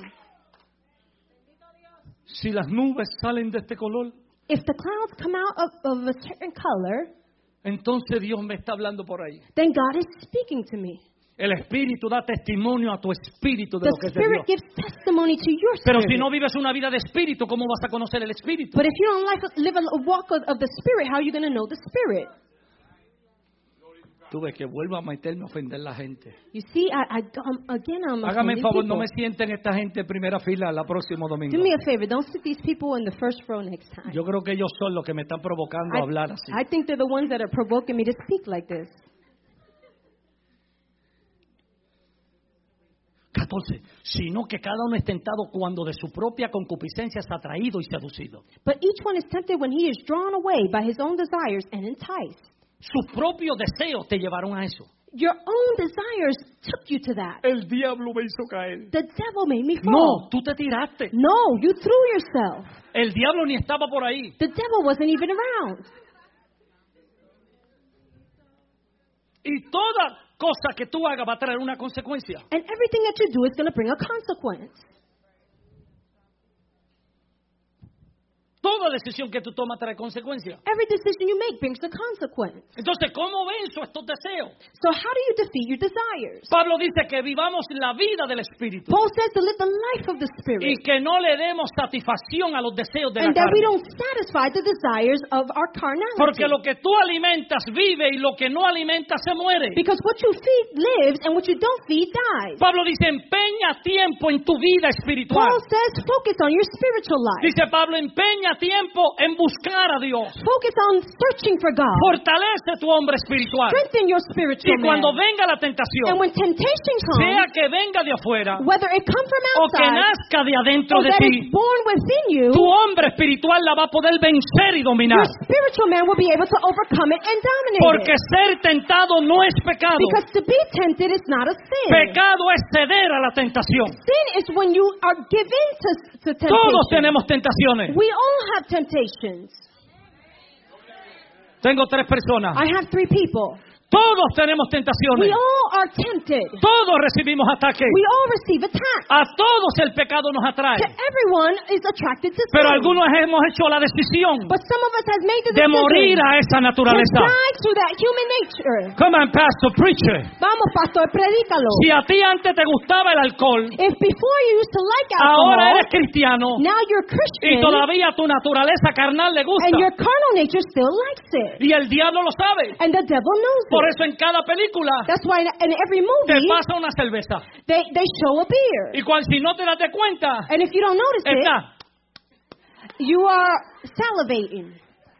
Si las nubes salen de este color, If the clouds come out of a certain color, entonces Dios me está hablando por ahí. then God is speaking to me. El Espíritu da testimonio a tu espíritu de The lo que es de Spirit Dios. gives testimony to your Pero spirit. si no vives una vida de espíritu, ¿cómo vas a conocer el espíritu? But if you don't live a walk of the Spirit, how are you going to know the Spirit? Tú ves que vuelvo a meterme a ofender a la gente. You see, again, I'm Hágame el offending favor, no people. me sienten esta gente en primera fila el próximo domingo. Do me a favor, don't sit these people in the first row next time. Yo creo que ellos son los que me están provocando a hablar así. I think they're the ones that are provoking me to speak like this. 14. Sino que cada uno es tentado cuando de su propia concupiscencia es atraído y seducido. But each one is tempted when he is drawn away by his own desires and enticed. Sus propios deseos te llevaron a eso. Your own desires took you to that. El diablo me hizo caer. The devil made me fall. No, tú te tiraste. No, you threw yourself. El diablo ni estaba por ahí. The devil wasn't even around. Y toda cosa que tú hagas va a traer una consecuencia. And everything that you do is going to bring a consequence. Toda decisión que tú tomas trae consecuencias. Every decision you make brings a consequence. Entonces, ¿cómo venzo estos deseos? So how do you defeat your desires? Pablo dice que vivamos la vida del Espíritu Paul says to live the life of the y Spirit. que no le demos satisfacción a los deseos de la And that we carne. don't satisfy the desires of our carnality. Porque lo que tú alimentas vive y lo que no alimentas se muere. Because what you feed lives and what you don't feed dies. Pablo dice, empeña tiempo en tu vida espiritual. Paul says focus on your spiritual life. Dice Pablo, empeña tiempo en buscar a Dios. Focus on searching for God. Fortalece tu hombre espiritual. Strengthen your Y spiritual cuando man. venga la And tentación, when temptation sea comes, que venga de afuera whether it comes from o que outside nazca de adentro or de that ti, is born within you, tu hombre espiritual la va a poder vencer y dominar. your spiritual man will be able to overcome it and dominate Porque it. ser tentado no es pecado. Because to be tempted is not a sin. Pecado es ceder a la tentación. Sin is when you are given to temptation. Todos tenemos tentaciones. We all have temptations. Tengo 3 personas. I have 3 people. Todos tenemos tentaciones. We all are tempted. Todos recibimos ataques. We all receive attacks. A todos el pecado nos atrae. To everyone is attracted to Pero sin. algunos hemos hecho la decisión But some of us has made the de decision morir a esa to naturaleza. die to that human nature. Come on, pastor, preach it. Vamos, pastor, predícalo. Si a ti antes te gustaba el alcohol, If before you used to like alcohol, ahora eres cristiano now you're y Christian, todavía tu naturaleza carnal le and gusta. your carnal nature still likes it. Y el diablo lo sabe. And the devil knows Por it. eso en cada película That's why in every te movie, pasa una cerveza. they show a beer. Y si no te das de cuenta, And if you don't notice it, está. you are salivating.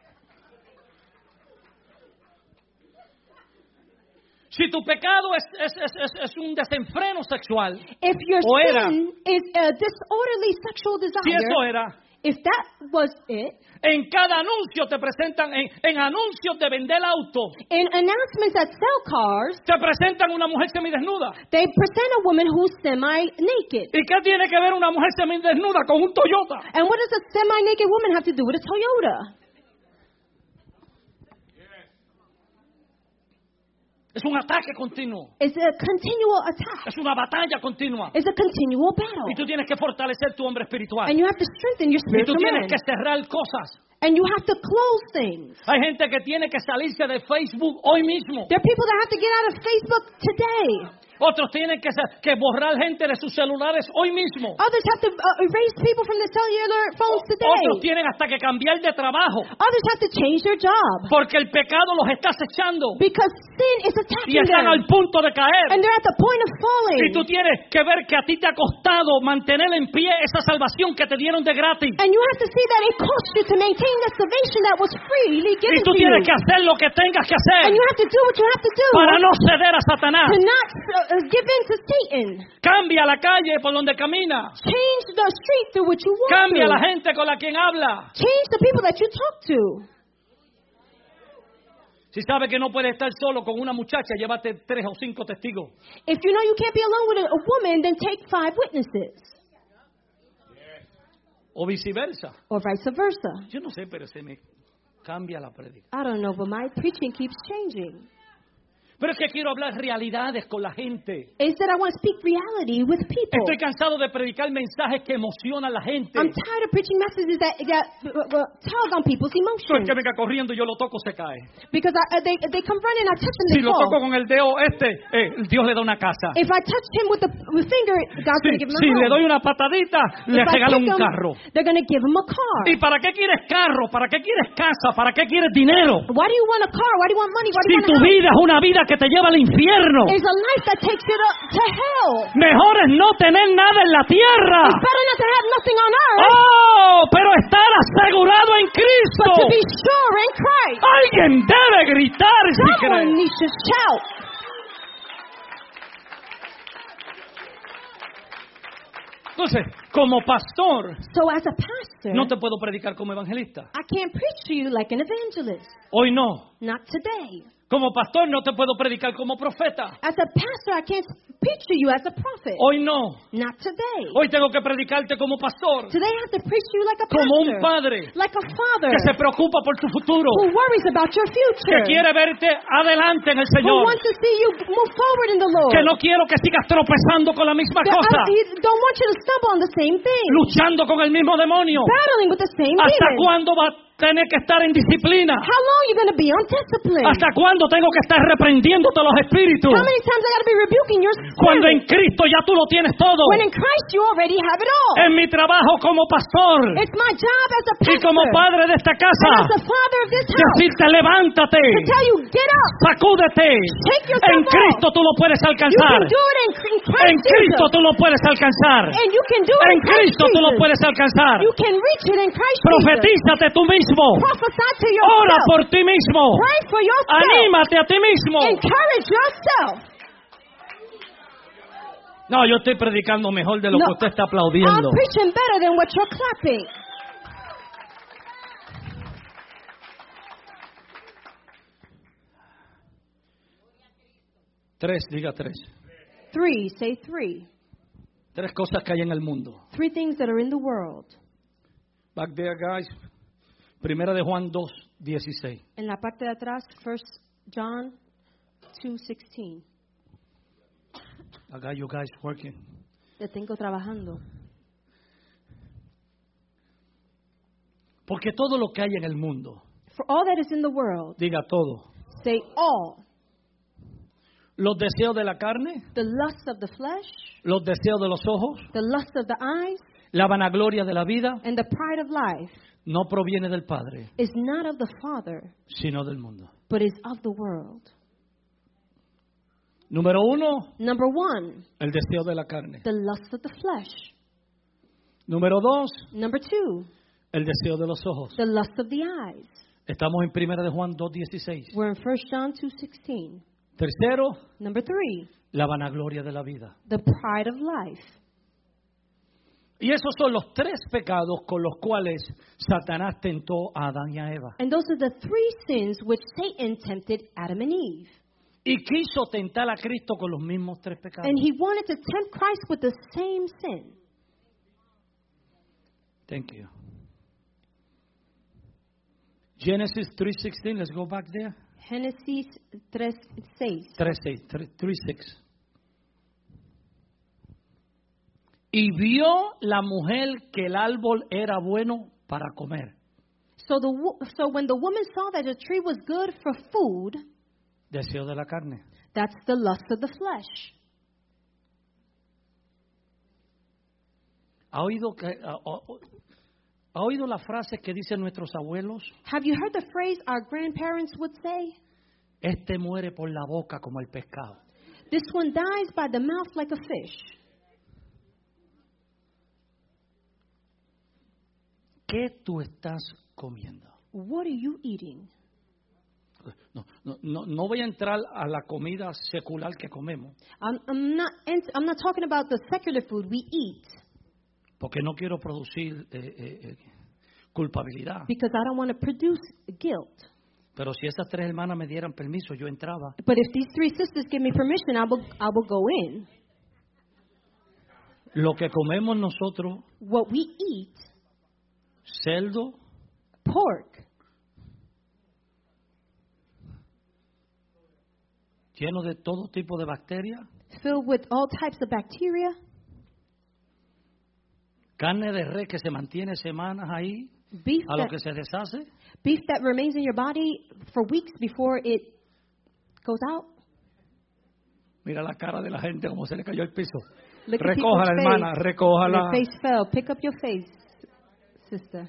Si tu pecado es un desenfreno sexual, If your O era. sin is a disorderly sexual si desire, eso era, if that was it, en cada anuncio te presentan, en anuncios de vender auto, in announcements that sell cars, te presentan una mujer semidesnuda. they present a woman who's semi-naked. ¿Y qué tiene que ver una mujer semidesnuda con un Toyota? And what does a semi-naked woman have to do with a Toyota? Es un ataque continuo. It's a continual attack. Es una batalla continua. It's a continual battle. Y tú tienes que fortalecer tu hombre espiritual. And you have to strengthen your Y tú spiritual tienes man. que cerrar cosas. And you have to close things. Hay gente que tiene que salirse de Facebook hoy mismo. There are people that have to get out of Facebook today. Otros tienen que borrar gente de sus celulares hoy mismo. Others have to erase people from their cellular phones Otros today. tienen hasta que cambiar de trabajo. Others have to change their job. Porque el pecado los está acechando. Because sin is Y attacking están them. al punto de caer. And they're at the point of falling. Y tú tienes que ver que a ti te ha costado mantener en pie esa salvación que te dieron de gratis. And you have to see that it cost you to maintain the salvation that was freely Y given tú to tienes you. que hacer lo que tengas que hacer And you have to do what you have to do para no ceder a Satanás. to not give in to Satan. Cambia la calle por donde camina. Change the street through which you walk Cambia through. la gente con la quien habla. Change the people that you talk to. Si sabes que no puedes estar solo con una muchacha, llévate 3 o 5 testigos. If you know you can't be alone with a woman, then take 5 witnesses. O viceversa. Or vice versa. Yo no sé, pero se me cambia la prédica. I don't know, but my preaching keeps changing. Pero es que quiero hablar realidades con la gente. Instead, I want to speak reality with people. Estoy cansado de predicar mensajes que emocionan a la gente. I'm tired of preaching messages that tug on people's Tú el emotions. que venga corriendo y yo lo toco se cae. Because they come running, I touch them, Si they lo toco fall. con el dedo Dios le da una casa. If I touch him with the finger, God's going to give him a Si le home. doy una patadita, le If I regalan kick un him, carro. they're going to give him a car. ¿Y para qué quieres carro? ¿Para qué quieres casa? ¿Para qué quieres dinero? Why do you want a car? Why do you want money? Why do Si you want tu a house? vida es una vida que te lleva al infierno, It's a life that takes you to hell. mejor es no tener nada en la tierra. It's better not to have nothing on earth, ¡Oh! Pero estar asegurado en but Cristo. to be sure in Christ. Alguien debe gritar si Someone cree. needs to shout. Entonces, como pastor, So as a pastor, no te puedo predicar como evangelista. I can't preach to you like an evangelist. Hoy no. Not today. Como pastor no te puedo predicar como profeta. As a pastor, I can't preach to you as a prophet. Hoy no. Not today. Hoy tengo que predicarte como pastor. Today I have to preach to you like a Como pastor. un padre Like a father que se preocupa por tu futuro. who worries about your Que future. quiere verte adelante en el Who Señor. wants to see you move forward in the Lord. Que no quiero que sigas tropezando con la misma cosa. He don't want you to stumble on the same thing. Luchando con el mismo demonio. Battling with the same ¿Hasta demon. cuándo va a tener que estar en disciplina? How long are you going to be undisciplined? ¿Hasta cuándo tengo que estar reprendiéndote los espíritus? How many times I got to be rebuking your Cuando en spirit? Cristo ya tú lo tienes todo. When in Christ you already have it all. En mi trabajo como pastor It's my job as a y pastor como padre de esta and casa, as the father of this house decirte levántate, to tell you, get up. sacúdete. Take yourself En Cristo tú lo puedes You alcanzar. can do it in Christ En Cristo Jesus. tú lo puedes alcanzar. And you can do it En in Christ Cristo tú lo Jesus. puedes alcanzar. You can reach it in Christ Jesus. Profetízate tú mismo. Prophesy to Ora yourself. por ti mismo. Pray for yourself. Anímate a ti mismo. Encourage yourself. No, yo estoy predicando mejor de lo No, que usted está I'm aplaudiendo. preaching better than what you're clapping. Diga tres. 3, say 3. 3 cosas que hay en el mundo. 3 things that are in the world. Back there, guys. Primera de Juan 2:16. En la parte de atrás, 1 John 2:16. I got you guys working. Te tengo trabajando. Porque todo lo que hay en el mundo, For all that is in the world, diga todo. say all. Los deseos de la carne, The lust of the flesh, los deseos de los ojos, the lust of the eyes, la vanagloria de la vida, and the pride of life no proviene del Padre, is not of the Father, sino del mundo. but is of the world. Número 1, Number 1, el deseo de la carne. the lust of the flesh. Número 2, Number 2, el deseo de los ojos. the lust of the eyes. Estamos en Primera de Juan 2:16. We're in 1 John 2:16. Tercero, Number 3, la vanagloria de la vida. the pride of life. Y esos son los 3 pecados con los cuales Satanás tentó a Adán y a Eva. And those are the 3 sins which Satan tempted Adam and Eve. Y quiso tentar a Cristo con los mismos 3 pecados. And he wanted to tempt Christ with the same sin. Thank you. Genesis 3:16, let's go back there. Génesis 3:6. 3:6. Y vio la mujer que el árbol era bueno para comer. So when the woman saw that the tree was good for food, Deseo de la carne. that's the lust of the flesh. ¿Ha oído la frase que dicen nuestros abuelos? Have you heard the phrase our grandparents would say? Este muere por la boca como el pescado. This one dies by the mouth like a fish. ¿Qué tú estás comiendo? What are you eating? No voy a entrar a la comida secular que comemos. I'm not talking about the secular food we eat. Porque no quiero producir culpabilidad. Because I don't want to produce guilt. Pero si esas 3 hermanas me dieran permiso, yo entraba. But if these 3 sisters give me permission, I will go in. Lo que comemos nosotros, What we eat, cerdo, pork, lleno de todo tipo de bacterias, filled with all types of bacteria, carne de res que se mantiene semanas ahí, beef a lo que se deshace. Beef that remains in your body for weeks before it goes out. Mira la cara de la gente como se le cayó el piso. Look at Recójala, people's hermana, face. recójala. Your face fell. Pick up your face, sister.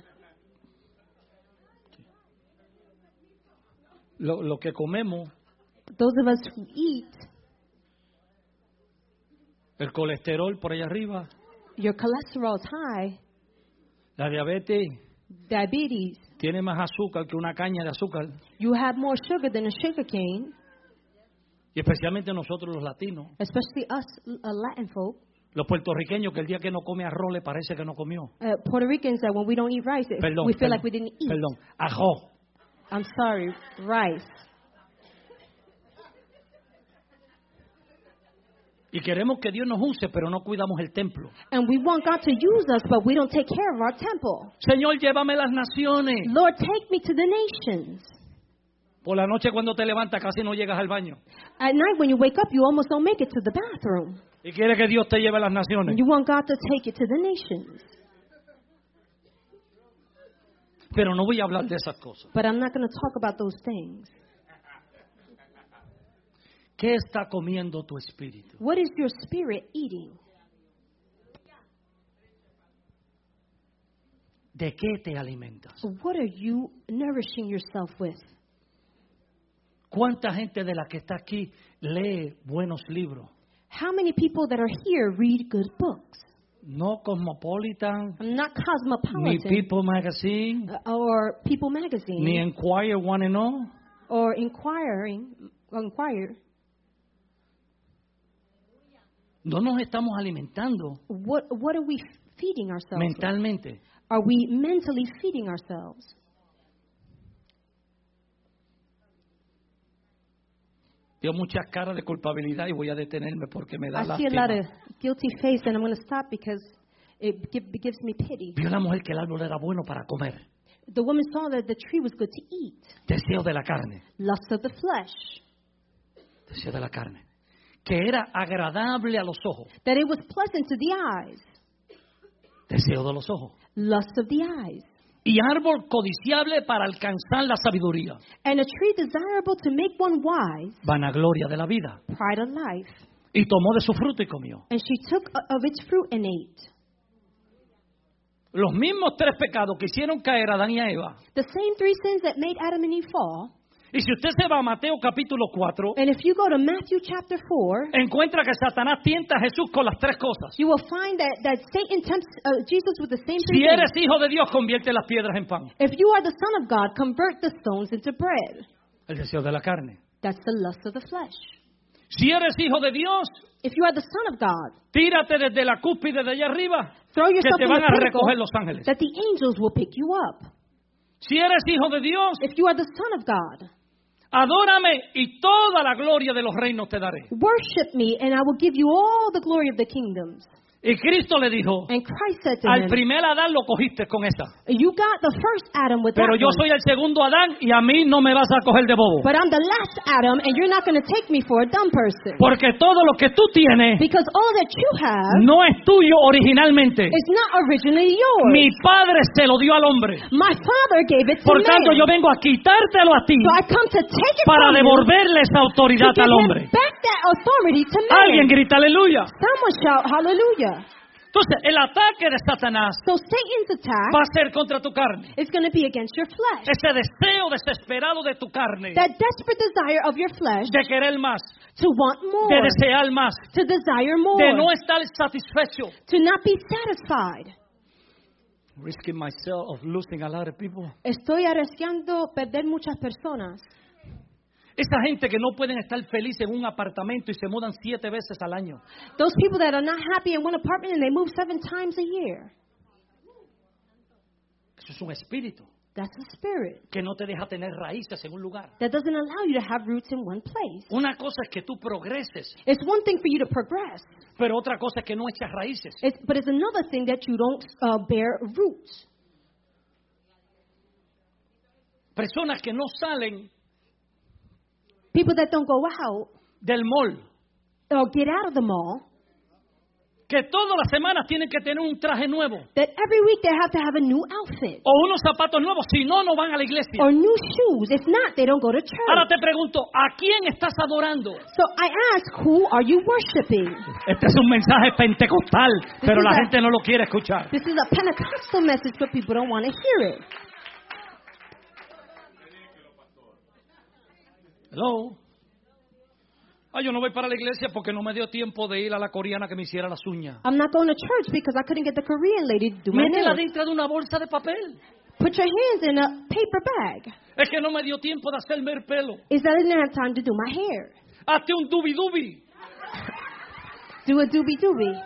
Lo que comemos, Those of us who eat, el colesterol por allá arriba, your cholesterol is high, la diabetes diabetes, tiene más azúcar que una caña de azúcar. you have more sugar than a sugar cane, Y especialmente nosotros los latinos, especially us Latin folk. los puertorriqueños, que el día que no come arroz le parece que no comió. Puerto Ricans, that when we don't eat rice, Perdón, we feel perdón, like we didn't eat. perdón, ajo. I'm sorry, rice. Y queremos que Dios nos use, pero no cuidamos el templo. And we want God to use us, but we don't take care of our temple. Señor, llévame a las naciones. Lord, take me to the nations. Por la noche cuando te levantas casi no llegas al baño. At night, when you wake up, you almost don't make it to the bathroom. Y quiere que Dios te lleve a las naciones. And you want God to take you to the nations. Pero no voy a hablar de esas cosas. But I'm not going to talk about those things. ¿Qué está comiendo tu espíritu? What is your spirit eating? ¿De qué te alimentas? What are you nourishing yourself with? ¿Cuánta gente de la que está aquí lee buenos libros? How many people that are here read good books? No Cosmopolitan, Not ni Cosmopolitan People Magazine, or People Magazine ni Enquire One and All. or Inquire. No nos estamos alimentando What are we feeding ourselves with? mentalmente. Are we mentally feeding ourselves? Veo muchas caras de culpabilidad y voy a detenerme porque me da I see a lot lástima. of guilty face, and I'm going to stop because it gives me pity. Vio la mujer que el árbol era bueno para comer. The woman saw that the tree was good to eat. Deseo de la carne. Lust of the flesh. Deseo de la carne. Que era agradable a los ojos. That it was pleasant to the eyes. Deseo de los ojos. Lust of the eyes. Y árbol codiciable para alcanzar la sabiduría. And a tree desirable to make one wise. Vanagloria de la vida. Pride of life. Y tomó de su fruto y comió. And she took of its fruit and ate. Los mismos 3 pecados que hicieron caer a Adán y a Eva. The same 3 sins that made Adam and Eve fall. Y si usted se va a Mateo capítulo 4, And if you go to Matthew chapter 4, encuentra que Satanás tienta a Jesús con las 3 cosas. you will find that Satan tempts Jesus with the same 3 Si eres things. hijo de Dios, convierte las piedras en pan. If you are the son of God, convert the stones into bread. El deseo de la carne. That's the lust of the flesh. Si eres hijo de Dios, If you are the son of God, tírate desde la cúspide de allá arriba, throw que yourself te in van the a pinnacle recoger los ángeles. that the angels will pick you up. Si eres hijo de Dios, If you are the son of God, adórame y toda la gloria de los reinos te daré. worship me and I will give you all the glory of the kingdoms. Y Cristo le dijo, And Christ said to al him, primer Adán lo cogiste con esa. you got the first Adam with Pero that yo one. soy el segundo Adán y a mí no me vas a coger de bobo. But I'm the last Adam and you're not going to take me for a dumb person. Porque todo lo que tú tienes Because all that you have no es tuyo originalmente. is not originally yours. Mi Padre se lo dio al hombre. My Father gave it to Por man. tanto, yo vengo a quitártelo a ti So I come to take it para from you devolverle esa to autoridad give al him hombre. back that authority to man. Alguien grita aleluya. Someone shout hallelujah. Entonces, el ataque de Satanás So Satan's attack va a ser contra tu carne. is going to be against your flesh. Ese deseo desesperado de tu carne That desperate desire of your flesh de querer más, to want more, de desear más, to desire more, de no estar satisfecho. to not be satisfied. Risking myself of losing a lot of people. Estoy arriesgando perder muchas personas. Esa gente que no pueden estar felices en un apartamento y se mudan 7 veces al año. Those people that are not happy in one apartment and they move 7 times a year. Eso es un espíritu That's a spirit que no te deja tener raíces en un lugar. that doesn't allow you to have roots in one place. Una cosa es que tú progreses, It's one thing for you to progress, pero otra cosa es que no echas raíces. but it's another thing that you don't bear roots. Personas que no salen People that don't go out del mall, or get out of the mall, que todas las semanas tienen que tener un traje nuevo that every week they have to have a new outfit o unos zapatos nuevos, si no, no van a la iglesia. or new shoes. If not, they don't go to Ahora church. te pregunto, ¿a quién estás adorando? So I ask, who are you worshiping? Este es un mensaje pentecostal, pero is la a- gente no lo quiere escuchar. This is a Pentecostal message, but people don't want to hear it. Hello. Yo no voy para la iglesia porque no me dio tiempo de ir a la coreana que me hiciera las uñas. I'm not going to church because I couldn't get the Korean lady to do my Métela nails. dentro de una bolsa de papel. Put your hands in a paper bag. Es que no me dio tiempo de hacerme el pelo. Is that I didn't have time to do my hair? Hazte un dubi-dubi. Do a doobie doobie.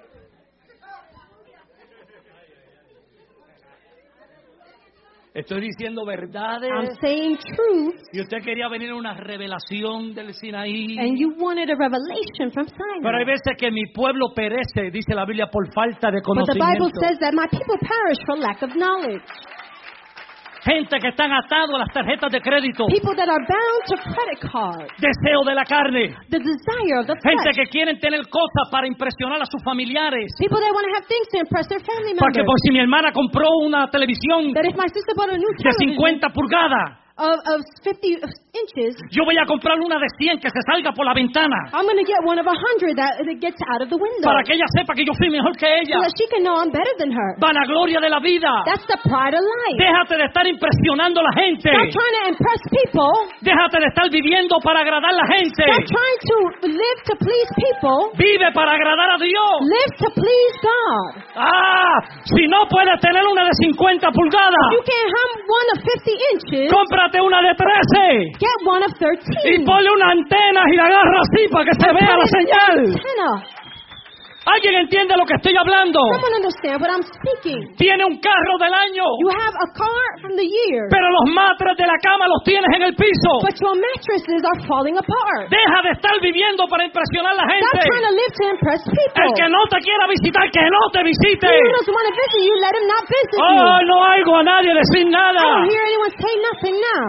Estoy diciendo verdades. I'm saying truth, Y usted quería venir a una revelación del Sinaí. and you wanted a revelation from Pero hay Sinai. veces que mi pueblo perece, dice la Biblia, por falta de But the Bible conocimiento. says that my people perish for lack of knowledge. Gente que están atados a las tarjetas de crédito. People that are bound to credit cards, Deseo de la carne. the desire of the Gente flesh. que quieren tener cosas para impresionar a sus familiares. People that want to have things to impress their family Porque por members. si mi hermana compró una televisión That if my sister bought a new de television 50 pulgadas, of 50 inches, yo voy a comprar una de 100 que se salga por la ventana. I'm going to get one of 100 that gets out of the window. Para que ella sepa que yo fui mejor que ella. So that she can know I'm better than her. Vanagloria de la vida. That's the pride of life. Déjate de estar impresionando a la gente. Stop trying to impress people. Déjate de estar viviendo para agradar a la gente. Stop trying to live to please people. Vive para agradar a Dios. Live to please God. Si no puedes tener una de 50 pulgadas, You can't have one of 50 inches. cómprate una de 13 Get one of 13. y ponle una antena y la agarra así para que se vea la señal. Antenna. ¿Alguien entiende lo que estoy hablando? Someone understand what I'm speaking. Tiene un carro del año, You have a car from the year, pero los matres de la cama los tienes en el piso. but your mattresses are falling apart. Deja de estar viviendo para impresionar a la Stop gente. trying to live to impress people. El que no te quiera visitar, que no te visite. Who doesn't want to visit you, let him not visit you. No oigo a nadie decir I nada. don't hear anyone say nothing now.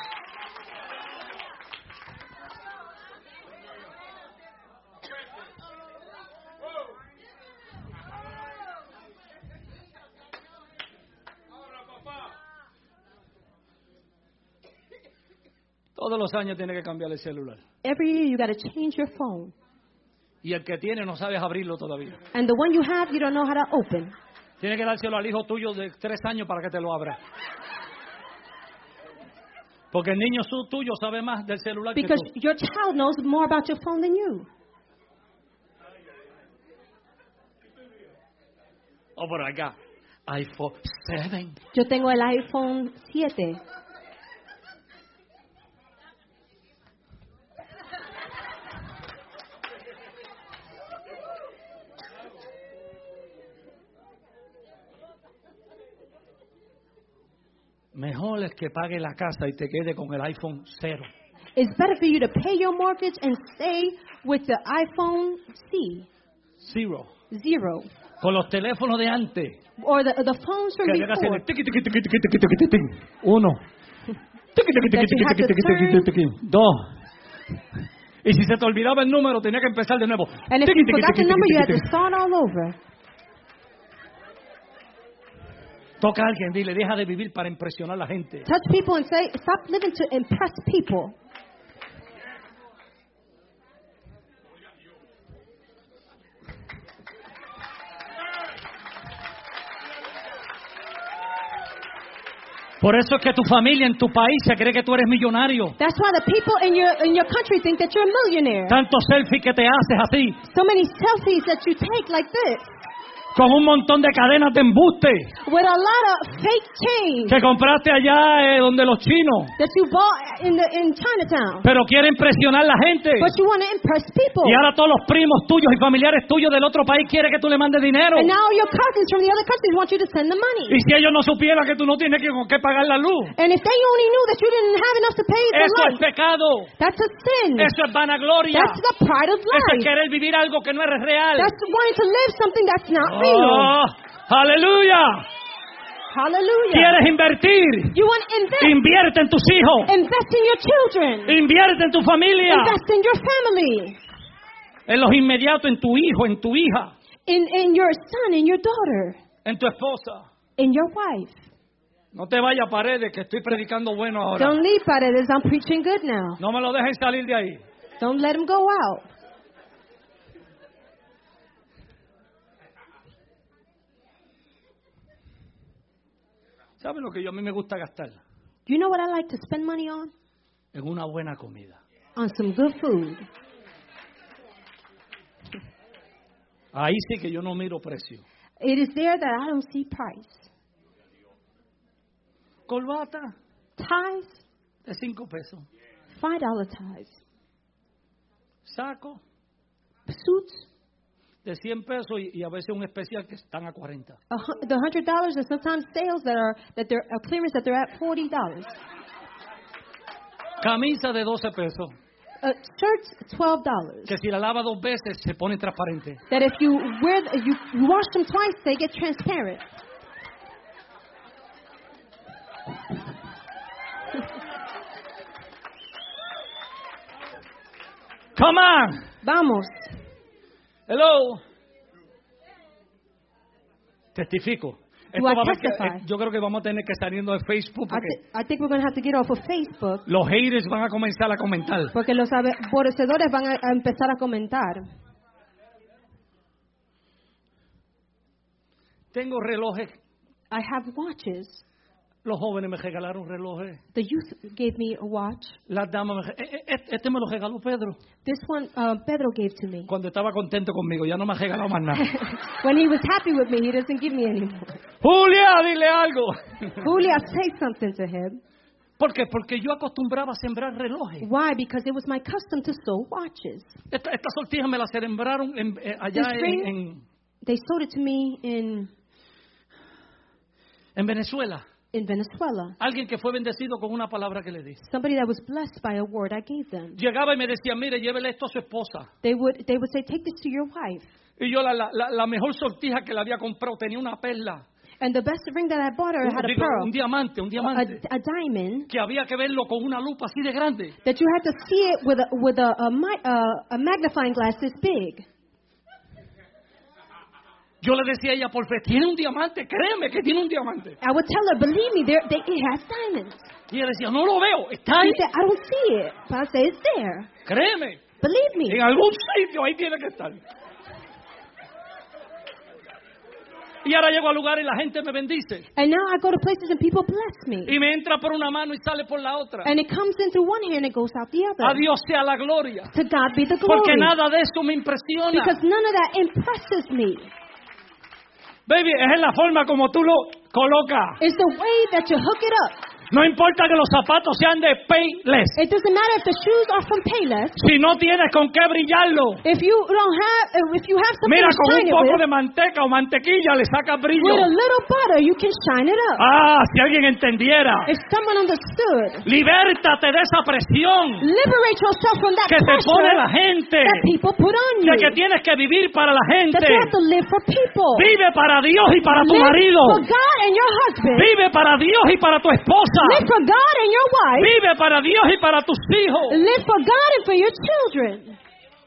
Todos los años tiene que cambiar el celular. Every year you got to change your phone. Y el que tiene no sabes abrirlo todavía. And the one you have, you don't know how to open. Tiene que dárselo al hijo tuyo de 3 años para que te lo abra. Porque el niño tuyo sabe más del celular que Because tú. your child knows more about your phone than you. Por acá. iPhone 7. Yo tengo el iPhone 7. Mejor es que pague la casa y te quede con el iPhone 0. It's better for you to pay your mortgage and stay with the iPhone C, 0. 0. Con los teléfonos de antes. Or the phones from Que llegas en before. el tiqui, tiqui, tiqui, tiqui, tiqui, tiqui, tiqui, tiqui. 1. Tiqui, tiqui, tiqui, tiqui, tiqui, tiqui, tiqui, tiqui. 2. Y si se te olvidaba el número, tenía que empezar de nuevo. And if Tiqui, you tiqui, forgot tiqui, the number, tiqui, you had tiqui, to tiqui. start all over. Toca a alguien, dile, deja de vivir para impresionar a la gente. Touch people and say, stop living to impress people. Por eso es que tu familia en tu país se cree que tú eres millonario. That's why the people in your country think that you're a millionaire. Tantos selfies que te haces así, So many selfies that you take like this, con un montón de cadenas de embuste with a lot of fake chains que compraste allá donde los chinos. that you bought in Chinatown. Pero quieren impresionar a la gente. But you want to impress people. Y ahora todos los primos tuyos y familiares tuyos del otro país quieren que tú le mandes dinero. And now your cousins from the other countries want you to send them money. Y si ellos no supieran que tú no tienes con qué pagar la luz. And if they only knew that you didn't have enough to pay the Eso es light, pecado. that's a sin. Eso es vanagloria. That's the pride of Eso es life. querer vivir algo que no es real. That's wanting to live something that's not real. Oh, aleluya. Hallelujah. ¿Quieres invertir? You want to invest. Invierte en tus hijos. Invest in your children. Invierte en tu familia. Invest in your family. En los inmediatos, en tu hijo, en tu hija, In your son, in your daughter, en tu esposa. in your wife. No te vayas, Paredes, que estoy predicando bueno ahora. Don't leave Paredes. I'm preaching good now. No me lo dejen salir de ahí. Don't let him go out. ¿Sabes lo que a mí me gusta gastar? Do you know what I like to spend money on? En una buena comida. On some good food. Ahí sí que yo no miro precio. It is there that I don't see price. Corbata Ties, de 5 pesos. $5 ties. Saco Suits, de 100 pesos y a veces un especial que están a 40. the $100, and sometimes sales that they're a clearance that they're at $40. Camisa de 12 pesos. Shirts, $12. Que si la lava 2 veces se pone transparente. That if you you wash them twice, they get transparent. Come on. Vamos. Hello. Testifico. Do I Va a haber testify? yo creo que vamos a tener que saliendo de Facebook porque I think we're going to have to get off of Facebook los haters van a comenzar a comentar. porque los aborrecedores van a empezar a comentar. Tengo relojes. I have watches. Los jóvenes me regalaron relojes. The youth gave me a watch. Las damas este me lo regaló Pedro This one Pedro gave to me. cuando estaba contento conmigo. Ya no me ha regalado más nada. When he was happy with me, he doesn't give me anymore. Julia, dile algo. Julia, say something to him. ¿Por qué? Porque yo acostumbraba a sembrar relojes. Why? Because it was my custom to sew watches. Estas sortijas me las sembraron allá This spring, they sold it to me en Venezuela. in Venezuela. Alguien que fue bendecido con una palabra que le di. Somebody that was blessed by a word I gave them. Llegaba y me decía, mire, llévele esto a su esposa. They would say, take this to your wife. Y yo la mejor sortija que le había comprado tenía una perla. And the best ring that I bought her had a pearl. Un diamante. A diamond. Que había que verlo con una lupa así de grande. That you had to see it with a magnifying glass this big. Yo le decía a ella, por fe, tiene un diamante, créeme que tiene un diamante. I would tell her, believe me, it has diamonds. Y ella decía, no lo veo, está ahí. She said, I don't see it. But I say, it's there. Créeme, Believe me. en algún sitio ahí tiene que estar. Y ahora llego al lugar y la gente me bendice. And now I go to places and people bless me. Y me entra por una mano y sale por la otra. And it comes in through one hand and it goes out the other. A Dios sea la gloria. To God be the glory. Porque nada de eso me impresiona. Because none of that impresses me. Baby, es la forma como tú lo colocas. It's the way that you hook it up. No importa que los zapatos sean de Payless. It doesn't matter if the shoes are from Payless. Si no tienes con qué brillarlo. If you have something Mira, to con shine un it poco with, de manteca o mantequilla le saca brillo. with a little butter, you can shine it up. Ah, si alguien entendiera. If someone understood, Libértate de esa presión liberate yourself from that que te pone la pressure gente. that people put on you. De que tienes que vivir para la gente. That you have to live for people. Vive para Dios y para tu Live marido. for God and your husband. Vive para Dios y para tu esposa. Live for God and your wife. Vive para Dios y para tus hijos. Live for God and for your children.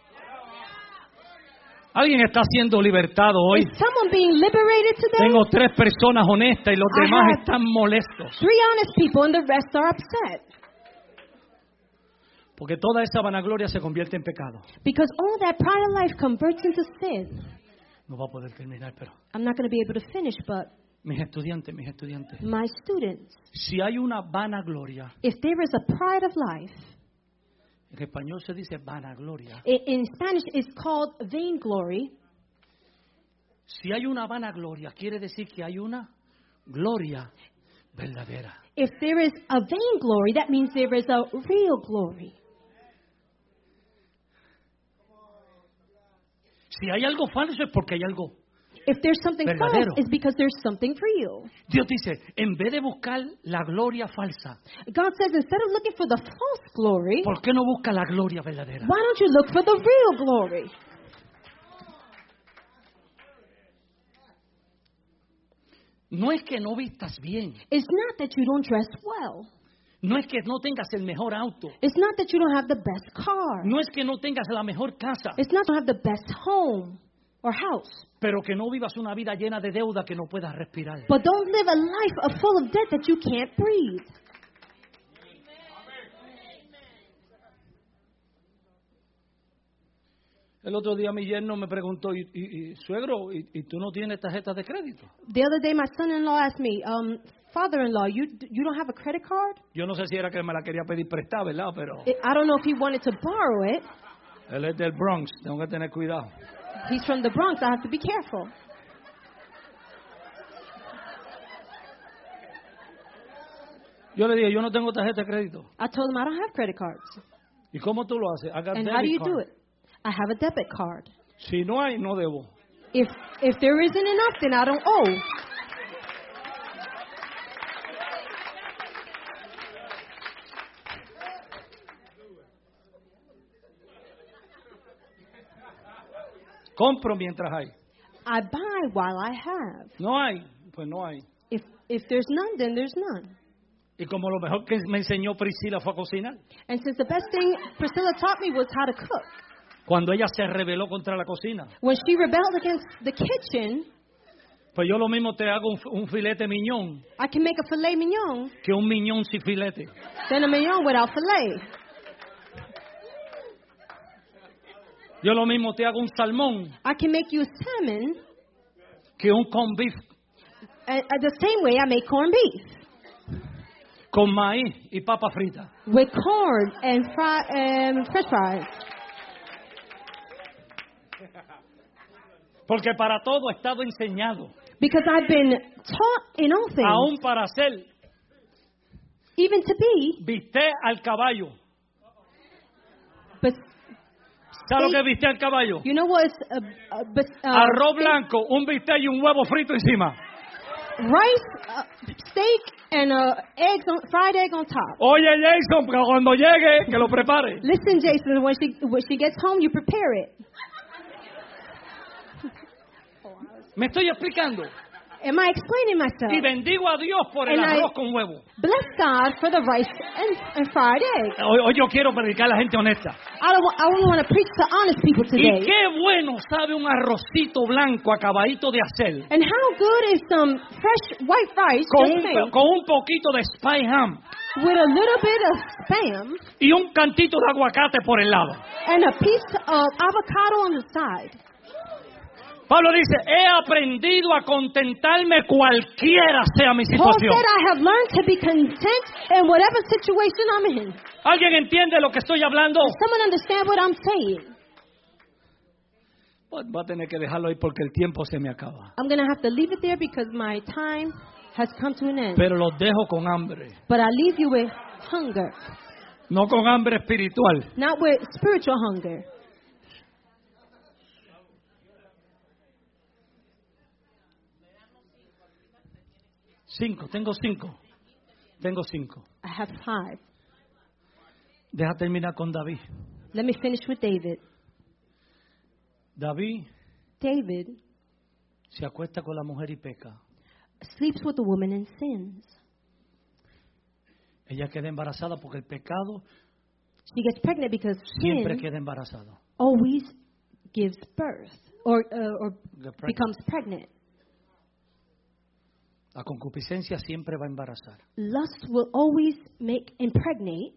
¿Alguien está siendo libertado hoy? Is someone being liberated today? Tengo 3 personas honestas y los I demás have están molestos. 3 honest people and the rest are upset. Porque toda esa vanagloria se convierte en pecado. Because all that pride of life converts into sin. No va a poder terminar, pero I'm not going to be able to finish, but Mis estudiantes. My students, Si hay una vanagloria, if there is a pride of life, en español se dice vanagloria. in Spanish it's called vainglory. Si hay una vanagloria, quiere decir que hay una gloria verdadera. If there is a vainglory, that means there is a real glory. Si hay algo falso es porque hay algo. If there's something Verdadero. false, it's because there's something real. Dios dice, en vez de buscar la gloria falsa, God says instead of looking for the false glory, ¿por qué no busca la gloria verdadera? why don't you look for the real glory? No es que no vistas bien, It's not that you don't dress well. no es que no tengas el mejor auto, It's not that you don't have the best car. no es que no tengas la mejor casa, It's not to have the best home or house. pero que no vivas una vida llena de deuda que no puedas respirar. But don't live a life full of debt that you can't breathe. El otro día mi yerno me preguntó, suegro, ¿y tú no tienes tarjeta de crédito? The other day, my son-in-law asked me, father-in-law, you don't have a credit card? Yo no sé si era que me la quería pedir prestada, ¿verdad? Pero I don't know if he wanted to borrow it. él es del Bronx, tengo que tener cuidado. He's from the Bronx. I have to be careful. Yo le dije, yo no tengo tarjeta de crédito. I told him I don't have credit cards. ¿Y cómo tú lo haces? I got And how do debit you card. do it? I have a debit card. Si no hay, no debo. If there isn't enough, then I don't owe. Compro mientras hay. I buy while I have. No hay, pues no hay. If there's none, then there's none. Y como lo mejor que me enseñó Priscila fue a cocinar. And since the best thing Priscilla taught me was how to cook, Cuando ella se rebeló contra la cocina, when she rebelled against the kitchen, pues yo lo mismo te hago un filete miñón I can make a filet mignon que un miñón sin filete. than a mignon without filet. Yo lo mismo te hago un salmón I can make you a salmon que un corned beef the same way I make corned beef. con maíz y papa frita. With corn and french fries. Porque para todo he estado enseñado, Because I've been taught in all things, aún para hacer, even to be, viste al caballo. but ¿Sabes lo que es viste al caballo? you know what's Arroz blanco, un bistec y un huevo frito encima. rice, steak, and fried egg on top. Oye, Jason, pero cuando llegue, que lo prepare. Listen, Jason, when she gets home, you prepare it. ¿Me estoy explicando? Am I explaining myself? Y bendigo a Dios por el And I- arroz con huevo. Bless God for the rice and fried egg. Hoy yo quiero predicar a la gente honesta. I only want to preach to honest people Y today. qué bueno sabe un arrocito blanco acabadito de hacer. And how good is some fresh white rice just made Con un poquito de spy ham with a little bit of spam y un cantito de aguacate por el lado. and a piece of avocado on the side? Pablo dice, he aprendido a contentarme cualquiera sea mi Paul situación. said, I have learned to be content in whatever situation I'm in. ¿Alguien entiende lo que estoy hablando? Does someone understand what I'm saying? Pues va a tener que dejarlo ahí porque el tiempo se me acaba. I'm going to have to leave it there because my time has come to an end. Pero los dejo con hambre. But I leave you with hunger, No con hambre espiritual. not with spiritual hunger. Tengo cinco. I have 5. Deja terminar con David. Let me finish with David. David David se acuesta con la mujer y peca. sleeps with a woman and sins. Ella queda embarazada porque el pecado She gets pregnant because siempre sin queda embarazado. always gives birth or Get pregnant. becomes pregnant. La concupiscencia siempre va a embarazar. Lust will always impregnate.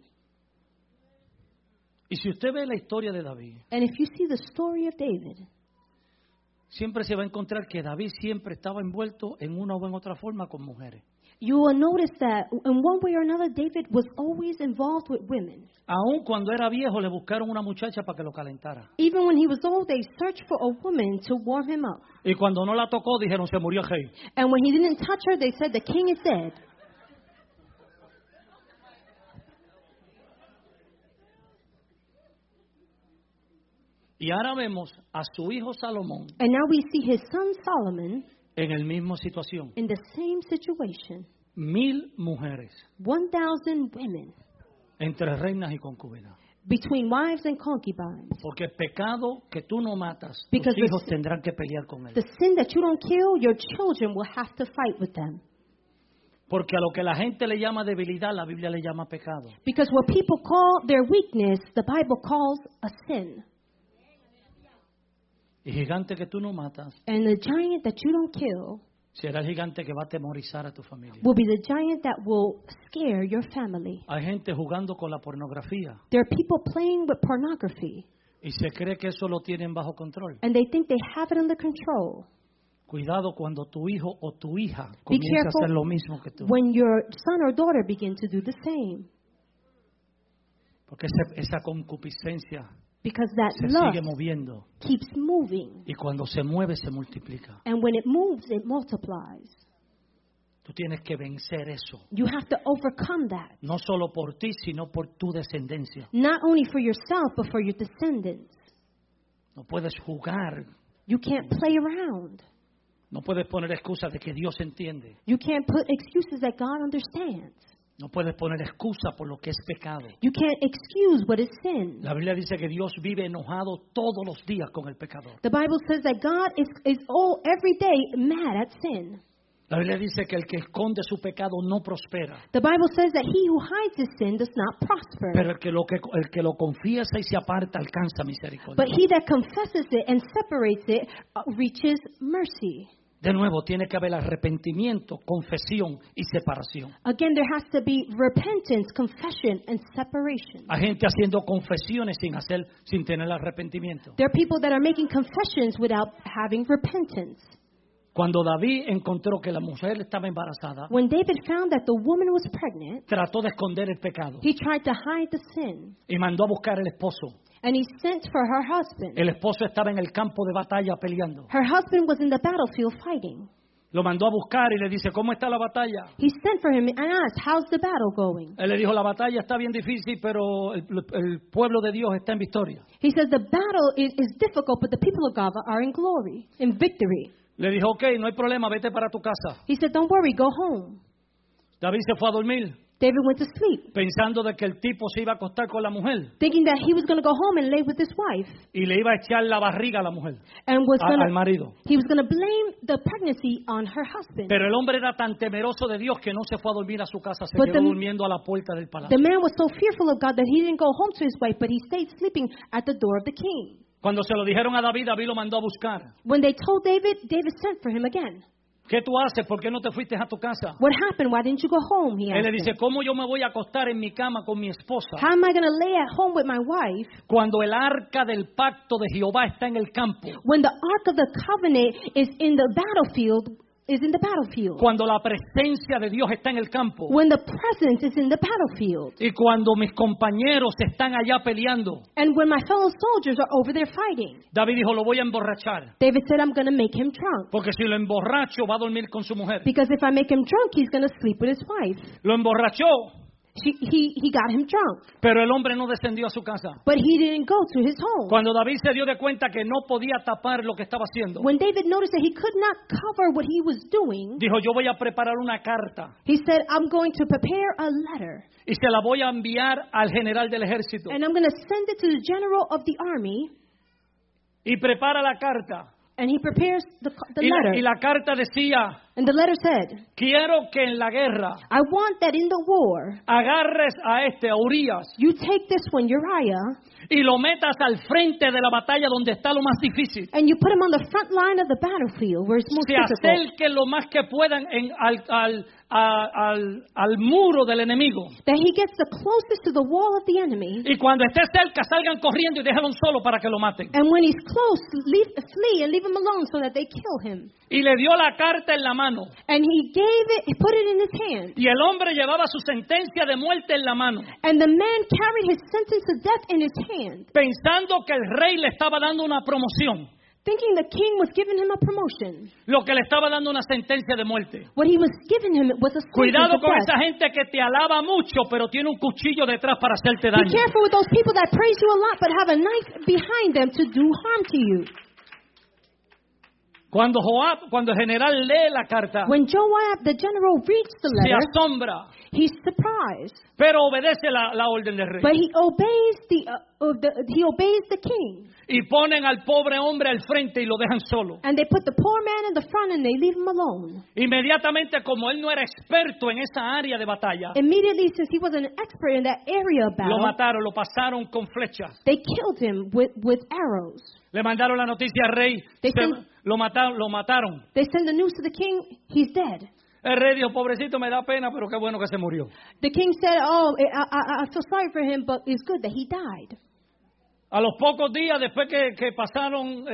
Y si usted ve la historia de David, And if you see the story of David, siempre se va a encontrar que David siempre estaba envuelto en una o en otra forma con mujeres. You will notice that in one way or another, David was always involved with women. Aún cuando era viejo le buscaron una muchacha para que lo calentara. Even when he was old, they searched for a woman to warm him up. Y cuando no la tocó dijeron se murió el rey. And when he didn't touch her, they said the king is dead. Y ahora vemos a su hijo Salomón And now we see his son Solomon en la misma situación. in the same situation. 1000 mujeres 1,000 women, entre reinas y concubinas. between wives and concubines. Porque el pecado que tú no matas, tus Because the hijos sin- tendrán que pelear con él. The sin that you don't kill, your children will have to fight with them. Porque a lo que la gente le llama debilidad, la Biblia le llama pecado. Because what people call their weakness, the Bible calls a sin. Y gigante que tú no matas And the giant that you don't kill será el gigante que va a atemorizar a tu familia. will be the giant that will scare your family. Hay gente jugando con la pornografía There are people playing with pornography, y se cree que eso lo tienen bajo control. and they think they have it under control. Cuidado cuando tu hijo o tu hija comience a careful hacer lo mismo que tú. when your son or daughter begin to do the same. Porque esa concupiscencia Because that se sigue lust moviendo keeps moving. y cuando se mueve se multiplica. And when it moves, it multiplies. Tú tienes que vencer eso, You have to overcome that. no solo por ti, sino por tu descendencia. Not only for yourself, but for your descendants. No puedes jugar, You can't play around. no puedes poner excusas de que Dios entiende. You can't put excuses that God understands. No puedes poner excusa por lo que es pecado. You can't excuse what is sin. La Biblia dice que Dios vive enojado todos los días con el pecador. The Bible says that God is all every day mad at sin. La Biblia dice que el que esconde su pecado no prospera, The Bible says that he who hides his sin does not prosper. pero el que lo confiesa y se aparta alcanza misericordia. But he that confesses it and separates it reaches mercy. De nuevo, tiene que haber arrepentimiento, confesión y separación. Again, there has to be repentance, confession, and separation. Hay gente haciendo confesiones sin tener arrepentimiento. There are people that are making confessions without having repentance. Cuando David encontró que la mujer estaba embarazada, When David found that the woman was pregnant, trató de esconder el pecado he tried to hide the sin. y mandó a buscar el esposo. And he sent for her husband. El esposo estaba en el campo de batalla peleando. Her husband was in the battlefield fighting. Lo mandó a buscar y le dice, ¿cómo está la batalla? He sent for him and asked, how's the battle going? Él le dijo, la batalla está bien difícil, pero el pueblo de Dios está en victoria. He says, the battle is difficult, but the people of God are in glory, in victory. Le dijo, ok, no hay problema, vete para tu casa. He said, don't worry, go home. David se fue a dormir, David went to sleep, pensando de que el tipo se iba a acostar con la mujer thinking that he was going to go home and lay with his wife. y le iba a echar la barriga a la mujer, And al marido. he was going to blame the pregnancy on her husband. Pero el hombre era tan temeroso de Dios que no se fue a dormir a su casa, se But quedó the- durmiendo a la puerta del palacio. The man was so fearful of God that he didn't go home to his wife, but he stayed sleeping at the door of the king. Cuando se lo dijeron a David, David lo mandó a buscar. When they told David, David sent for him again. ¿Qué tú haces? ¿Por qué no te fuiste a tu casa? What happened? Why didn't you go home? He Él asked le him. dice, ¿cómo yo me voy a acostar en mi cama con mi esposa How am I going to lay at home with my wife cuando el arca del pacto de Jehová está en el campo? when the ark of the covenant is in the battlefield? Cuando la presencia de Dios está en el campo. When the presence is in the battlefield. Y cuando mis compañeros están allá peleando. And when my fellow soldiers are over there fighting. David dijo, lo voy a emborrachar. David said, I'm going to make him drunk. Porque si lo emborracho va a dormir con su mujer. Because if I make him drunk, he's going to sleep with his wife. Lo emborrachó. He got him drunk. Pero el hombre no descendió a su casa. But he didn't go to his home. Cuando David se dio de cuenta que no podía tapar lo que estaba haciendo, When David noticed that he could not cover what he was doing, dijo, yo voy a preparar una carta he said, I'm going to prepare a letter. y se la voy a enviar al general del ejército. And I'm going to send it to the general of the army. Y prepara la carta. And he prepares the Y letter. la carta decía, And the letter said, quiero que en la guerra I want that in the war, agarres a Urías, you take this one, Uriah, y lo metas al frente de la batalla donde está lo más difícil. and you put him on the front line of the battlefield where it's most Se difficult. acerquen lo más que puedan al muro del enemigo. That he gets the closest to the wall of the enemy. Y cuando esté cerca, salgan corriendo y déjenlo solo para que lo maten. And when he's close, flee and leave him alone so that they kill him. Y le dio la carta en la mano. And he put it in his hand. Y el hombre llevaba su sentencia de muerte en la mano, And the man carried his sentence to death in his hand, pensando que el rey le estaba dando una promoción, thinking the king was giving him a promotion. lo que le estaba dando una sentencia de muerte. What he was giving him was a sentence Cuidado of con death. esa gente que te alaba mucho, pero tiene un cuchillo detrás para hacerte Be daño. careful with those people that praise you a lot but have a knife behind them to do harm to you. Cuando el general lee la carta, When Joab, the general, reads the se letter, asombra, he's surprised, pero obedece la orden del rey. but he obeys the king. Y ponen al pobre hombre al frente y lo dejan solo. And they put the poor man in the front and they leave him alone. Inmediatamente, como él no era experto en esa área de batalla, Immediately, since he wasn't an expert in that area of lo battle, mataron, lo pasaron con flechas. they killed him with arrows. Le mandaron la noticia al rey, lo mataron. They send the news to the king, he's dead. El rey dijo, pobrecito, me da pena, pero qué bueno que se murió. The king said, oh, I feel sorry for him, but it's good that he died. A los pocos días después que pasaron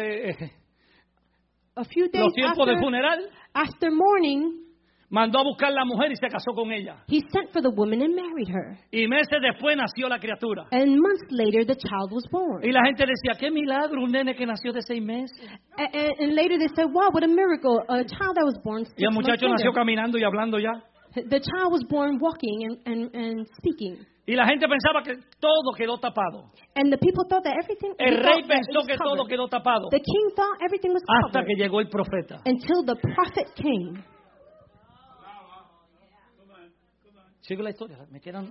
A few days los tiempos del funeral, after mourning, mandó a buscar la mujer y se casó con ella. he sent for the woman and married her. Y meses después nació la criatura. And months later, the child was born. Y la gente decía, qué milagro, un nene que nació de 6 meses. And later they said, wow, what a miracle, a child that was born 6 Y el months muchacho nació later. caminando y hablando ya. The child was born walking and speaking. Y la gente pensaba que todo quedó tapado. And the people thought that everything El they rey thought that it pensó was que todo covered. quedó tapado. The king thought everything was Hasta covered que llegó el profeta. until the prophet came. Sigue la historia, me quedan.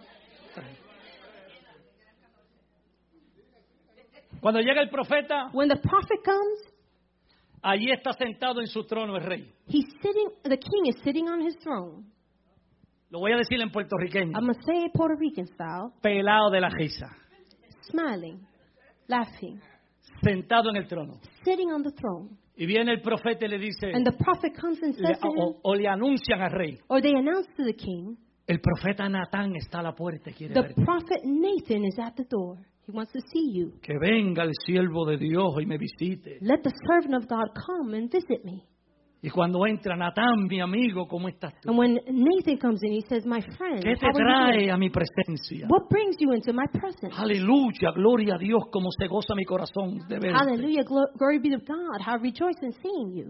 Cuando llega el profeta, When the prophet comes, allí está sentado en su trono el rey. the king is sitting on his throne. Lo voy a decir en puertorriqueño. I'm going to say it Puerto Rican style, Pelado de la risa. smiling, laughing, Sentado en el trono. sitting on the throne. Y viene el profeta y le dice, And the prophet comes and says to him, o le anuncian al rey, or they announce to the king, el profeta Natán está a la puerta y quiere the verte. prophet Nathan is at the door. He wants to see you. Que venga el siervo de Dios y me visite. Let the servant of God come and visit me. Y cuando entra Natán, mi amigo, ¿cómo estás tú? And when Nathan comes in, he says, my friend, ¿Qué te how are you doing? trae a mi presencia? What brings you into my presence? Aleluya, gloria a Dios, como se goza mi corazón de verte. Hallelujah, glory be to God. How I rejoice in seeing you.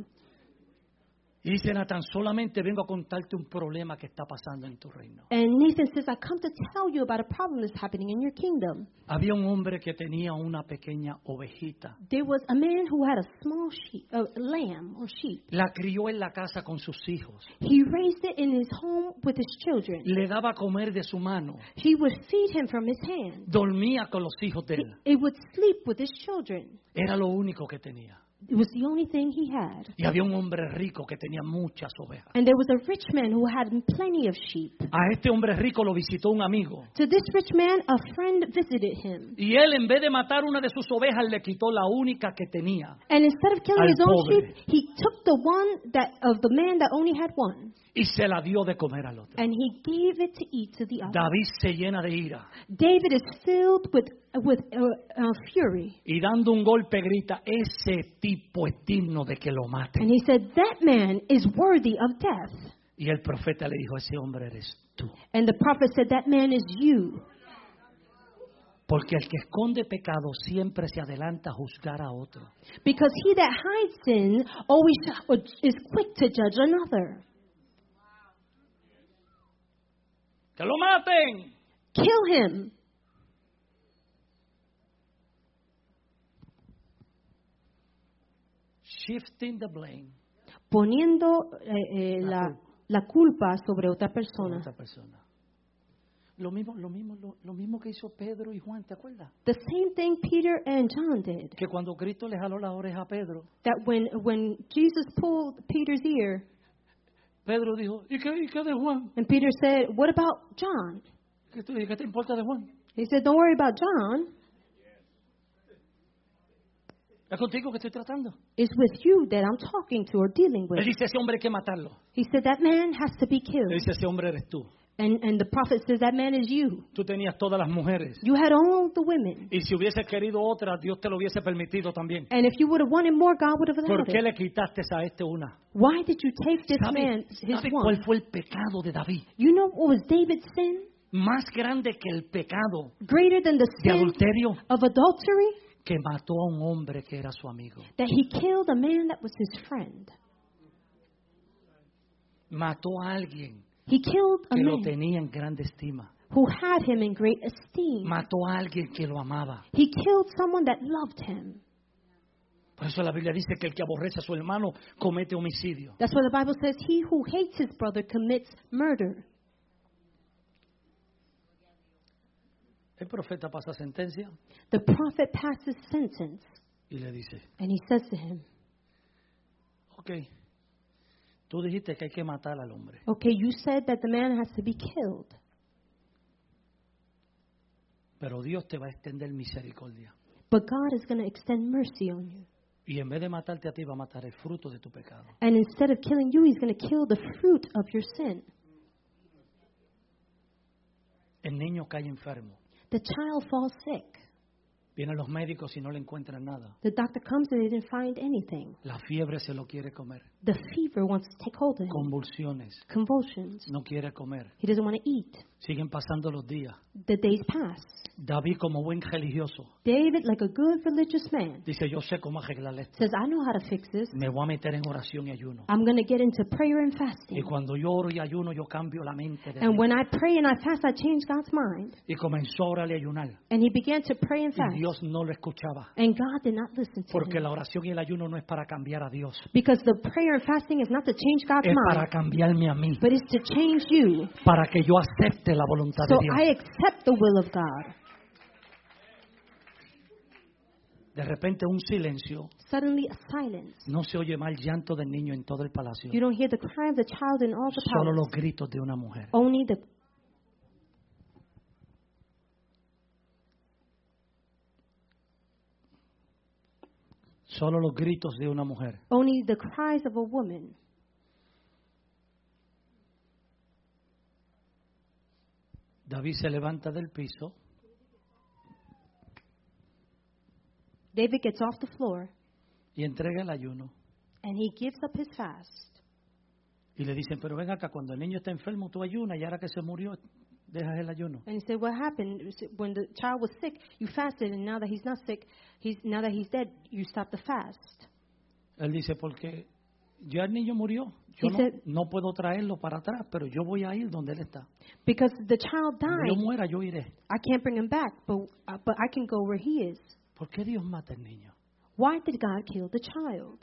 Y dice Natán, solamente vengo a contarte un problema que está pasando en tu reino. And Nathan says, I come to tell you about a problem that's happening in your kingdom. Había un hombre que tenía una pequeña ovejita. There was a man who had a small sheep, a lamb or sheep. La crió en la casa con sus hijos. He raised it in his home with his children. Le daba a comer de su mano. He would feed him from his hand. Dormía con los hijos de él. It would sleep with his children. Era lo único que tenía. It was the only thing he had. Y había un hombre rico que tenía muchas ovejas. And there was a rich man who had plenty of sheep. A este hombre rico lo visitó un amigo. To this rich man, a friend visited him. Y él, en vez de matar una de sus ovejas, le quitó la única que tenía. And instead of killing Al his own pobre. sheep, he took the one of the man that only had one. Y se la dio de comer al otro. And he gave it to eat to the other. David se llena de ira. David is filled with fury. Y dando un golpe grita, ese tipo es digno de que lo maten. And he said, that man is worthy of death. Y el profeta le dijo, ese hombre eres tú. And the prophet said, that man is you. Porque el que esconde pecado siempre se adelanta a juzgar a otro. Because he that hides sin always is quick to judge another. ¡Que lo maten! Kill him. Shifting the blame. Poniendo la culpa sobre otra Con persona. otra persona. Lo mismo que hizo Pedro y Juan, ¿te acuerdas? The same thing Peter and John did. Que cuando Cristo le jaló las orejas a Pedro, That when Jesus pulled Peter's ear, Pedro dijo, ¿y qué de Juan? And Peter said, what about John? ¿Qué te importa de Juan? He said, don't worry about John. Es contigo que estoy tratando. It's with you that I'm talking to or dealing with. Él dice, ese hombre hay que matarlo. He said, that man has to be Él killed. dice, ese hombre eres tú. And the prophet says, that man is you. Tú tenías todas las mujeres. You had all the women. Y si hubieses querido otra, Dios te lo hubiese permitido también. And if you would have wanted more, God would have ¿Por allowed qué it. le quitaste a este una? Why did you take this man, his ¿Sabe one? cuál fue el pecado de David? You know what was David's sin? Más grande que el pecado Greater than the de sin adulterio, of adultery? que mató a un hombre que era su amigo. That he killed a man that was his friend. Mató a alguien He killed a que lo man tenía en grande estima. who had him in great esteem. Mató a alguien que lo amaba. He killed someone that loved him. Por eso la Biblia dice que el que aborrece a su hermano comete homicidio. That's why the Bible says, he who hates his brother commits murder. El profeta pasa sentencia The prophet passes sentence, y le dice, and he says to him, ok, tú dijiste que hay que matar al hombre. okay, you said that the man has to be killed, Pero Dios te va a extender misericordia. but God is going to extend mercy on you. Y en vez de matarte a ti, va a matar el fruto de tu pecado. And instead of killing you, he's going to kill the fruit of your sin. El niño cae enfermo. The child falls sick. Vienen los médicos y no le encuentran nada. The doctor comes and they didn't find anything. La fiebre se lo quiere comer. The fever wants to take hold of him. Convulsiones. Convulsions. No quiere comer. He doesn't want to eat. Siguen pasando los días. The days pass. David, como buen religioso, David, like a good religious man, dice, yo sé cómo arreglar esto. says, I know how to fix this. Me voy a meter en oración y ayuno. I'm going to get into prayer and Y fasting. cuando yo oro y ayuno, yo cambio la mente de And Dios. when I pray and I fast, I change God's mind. Y comenzó a orar y ayunar. And he began to pray and Y fast. Dios no lo escuchaba. And God did not listen to Porque him. la oración y el ayuno no es para cambiar a Dios. Because the prayer and fasting is not to change God's Es para mind, cambiarme a mí. but it's to change you. Para que yo acepte la voluntad So de Dios. I accept the will of God. De repente un silencio. Suddenly a silence. No se oye más el llanto del niño en todo el palacio. You don't hear the cry of the child in all the Solo los palace. gritos de una mujer. Only the Solo los gritos de una mujer. only the cries of a woman. David se levanta del piso David gets off the floor y entrega el ayuno. and he gives up his fast. Y le dicen, pero ven acá, cuando el niño está enfermo tú ayunas y ahora que se murió dejas el ayuno. And he said, what happened when the child was sick? You fasted, and now that he's not sick, now that he's dead, you stop the fast. Él dice, porque ya el niño murió. Yo He said- no puedo traerlo para atrás, pero yo voy a ir donde él está. Because the child Cuando yo died, muera, yo iré. I can't bring him back, but I can go where he is. ¿Por qué Dios mata al niño? Why did God kill the child?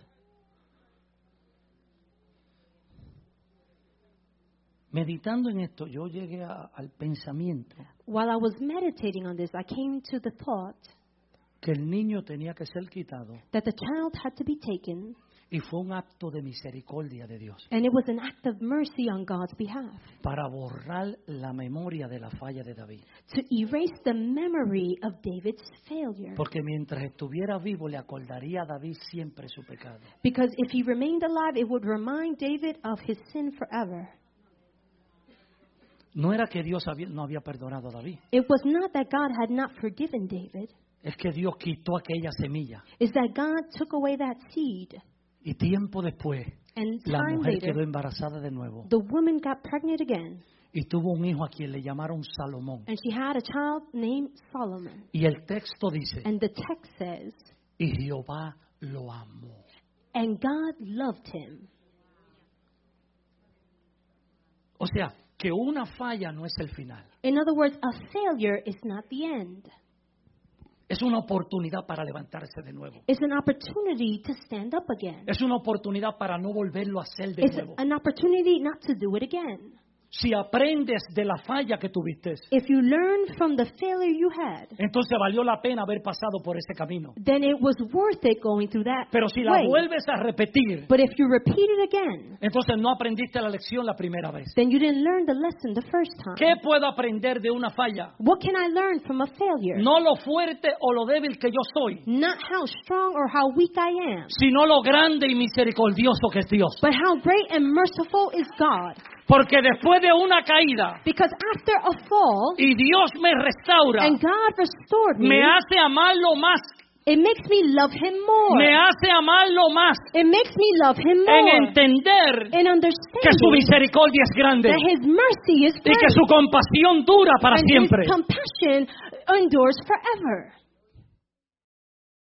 Meditando en esto, yo llegué al pensamiento While I was meditating on this, I came to the thought que el niño tenía que ser quitado that the child had to be taken, y fue un acto de misericordia de Dios and it was an act of mercy on God's behalf para borrar la memoria de la falla de David. to erase the memory of David's failure. Porque mientras estuviera vivo le acordaría a David siempre su pecado. Because if he remained alive, it would remind David of his sin forever. No era que Dios no había perdonado a David, It was not that God had not forgiven David. es que Dios quitó aquella semilla. It's that God took away that seed. Y tiempo después, And la time mujer later, quedó embarazada de nuevo the woman got pregnant again. y tuvo un hijo a quien le llamaron Salomón. And she had a child named Solomon. Y el texto dice, And the text says, y Jehová lo amó. and God loved him. O sea, que una falla no es el final. In other words, a failure is not the end. Es una oportunidad para levantarse de nuevo. It's an opportunity to stand up again. Es una oportunidad para no volverlo a hacer de It's nuevo. an opportunity not to do it again. Si aprendes de la falla que tuviste, if you learn from the failure you had, entonces valió la pena haber pasado por ese camino. then it was worth it going through that Pero si la way. vuelves a repetir, But if you repeat it again, entonces no aprendiste la lección la primera vez. then you didn't learn the lesson the first time. ¿Qué puedo aprender de una falla? What can I learn from a failure? No lo fuerte o lo débil que yo soy, Not how strong or how weak I am, sino lo grande y misericordioso que es Dios. but how great and merciful is God. Porque después de una caída Because after a fall, y Dios me restaura, and God restored me, me hace amarlo más, it makes me love Him more. me hace amarlo más It makes me love Him en more. entender In que su understanding misericordia es grande that His mercy is y que great su compasión dura para and siempre. His compassion endures forever.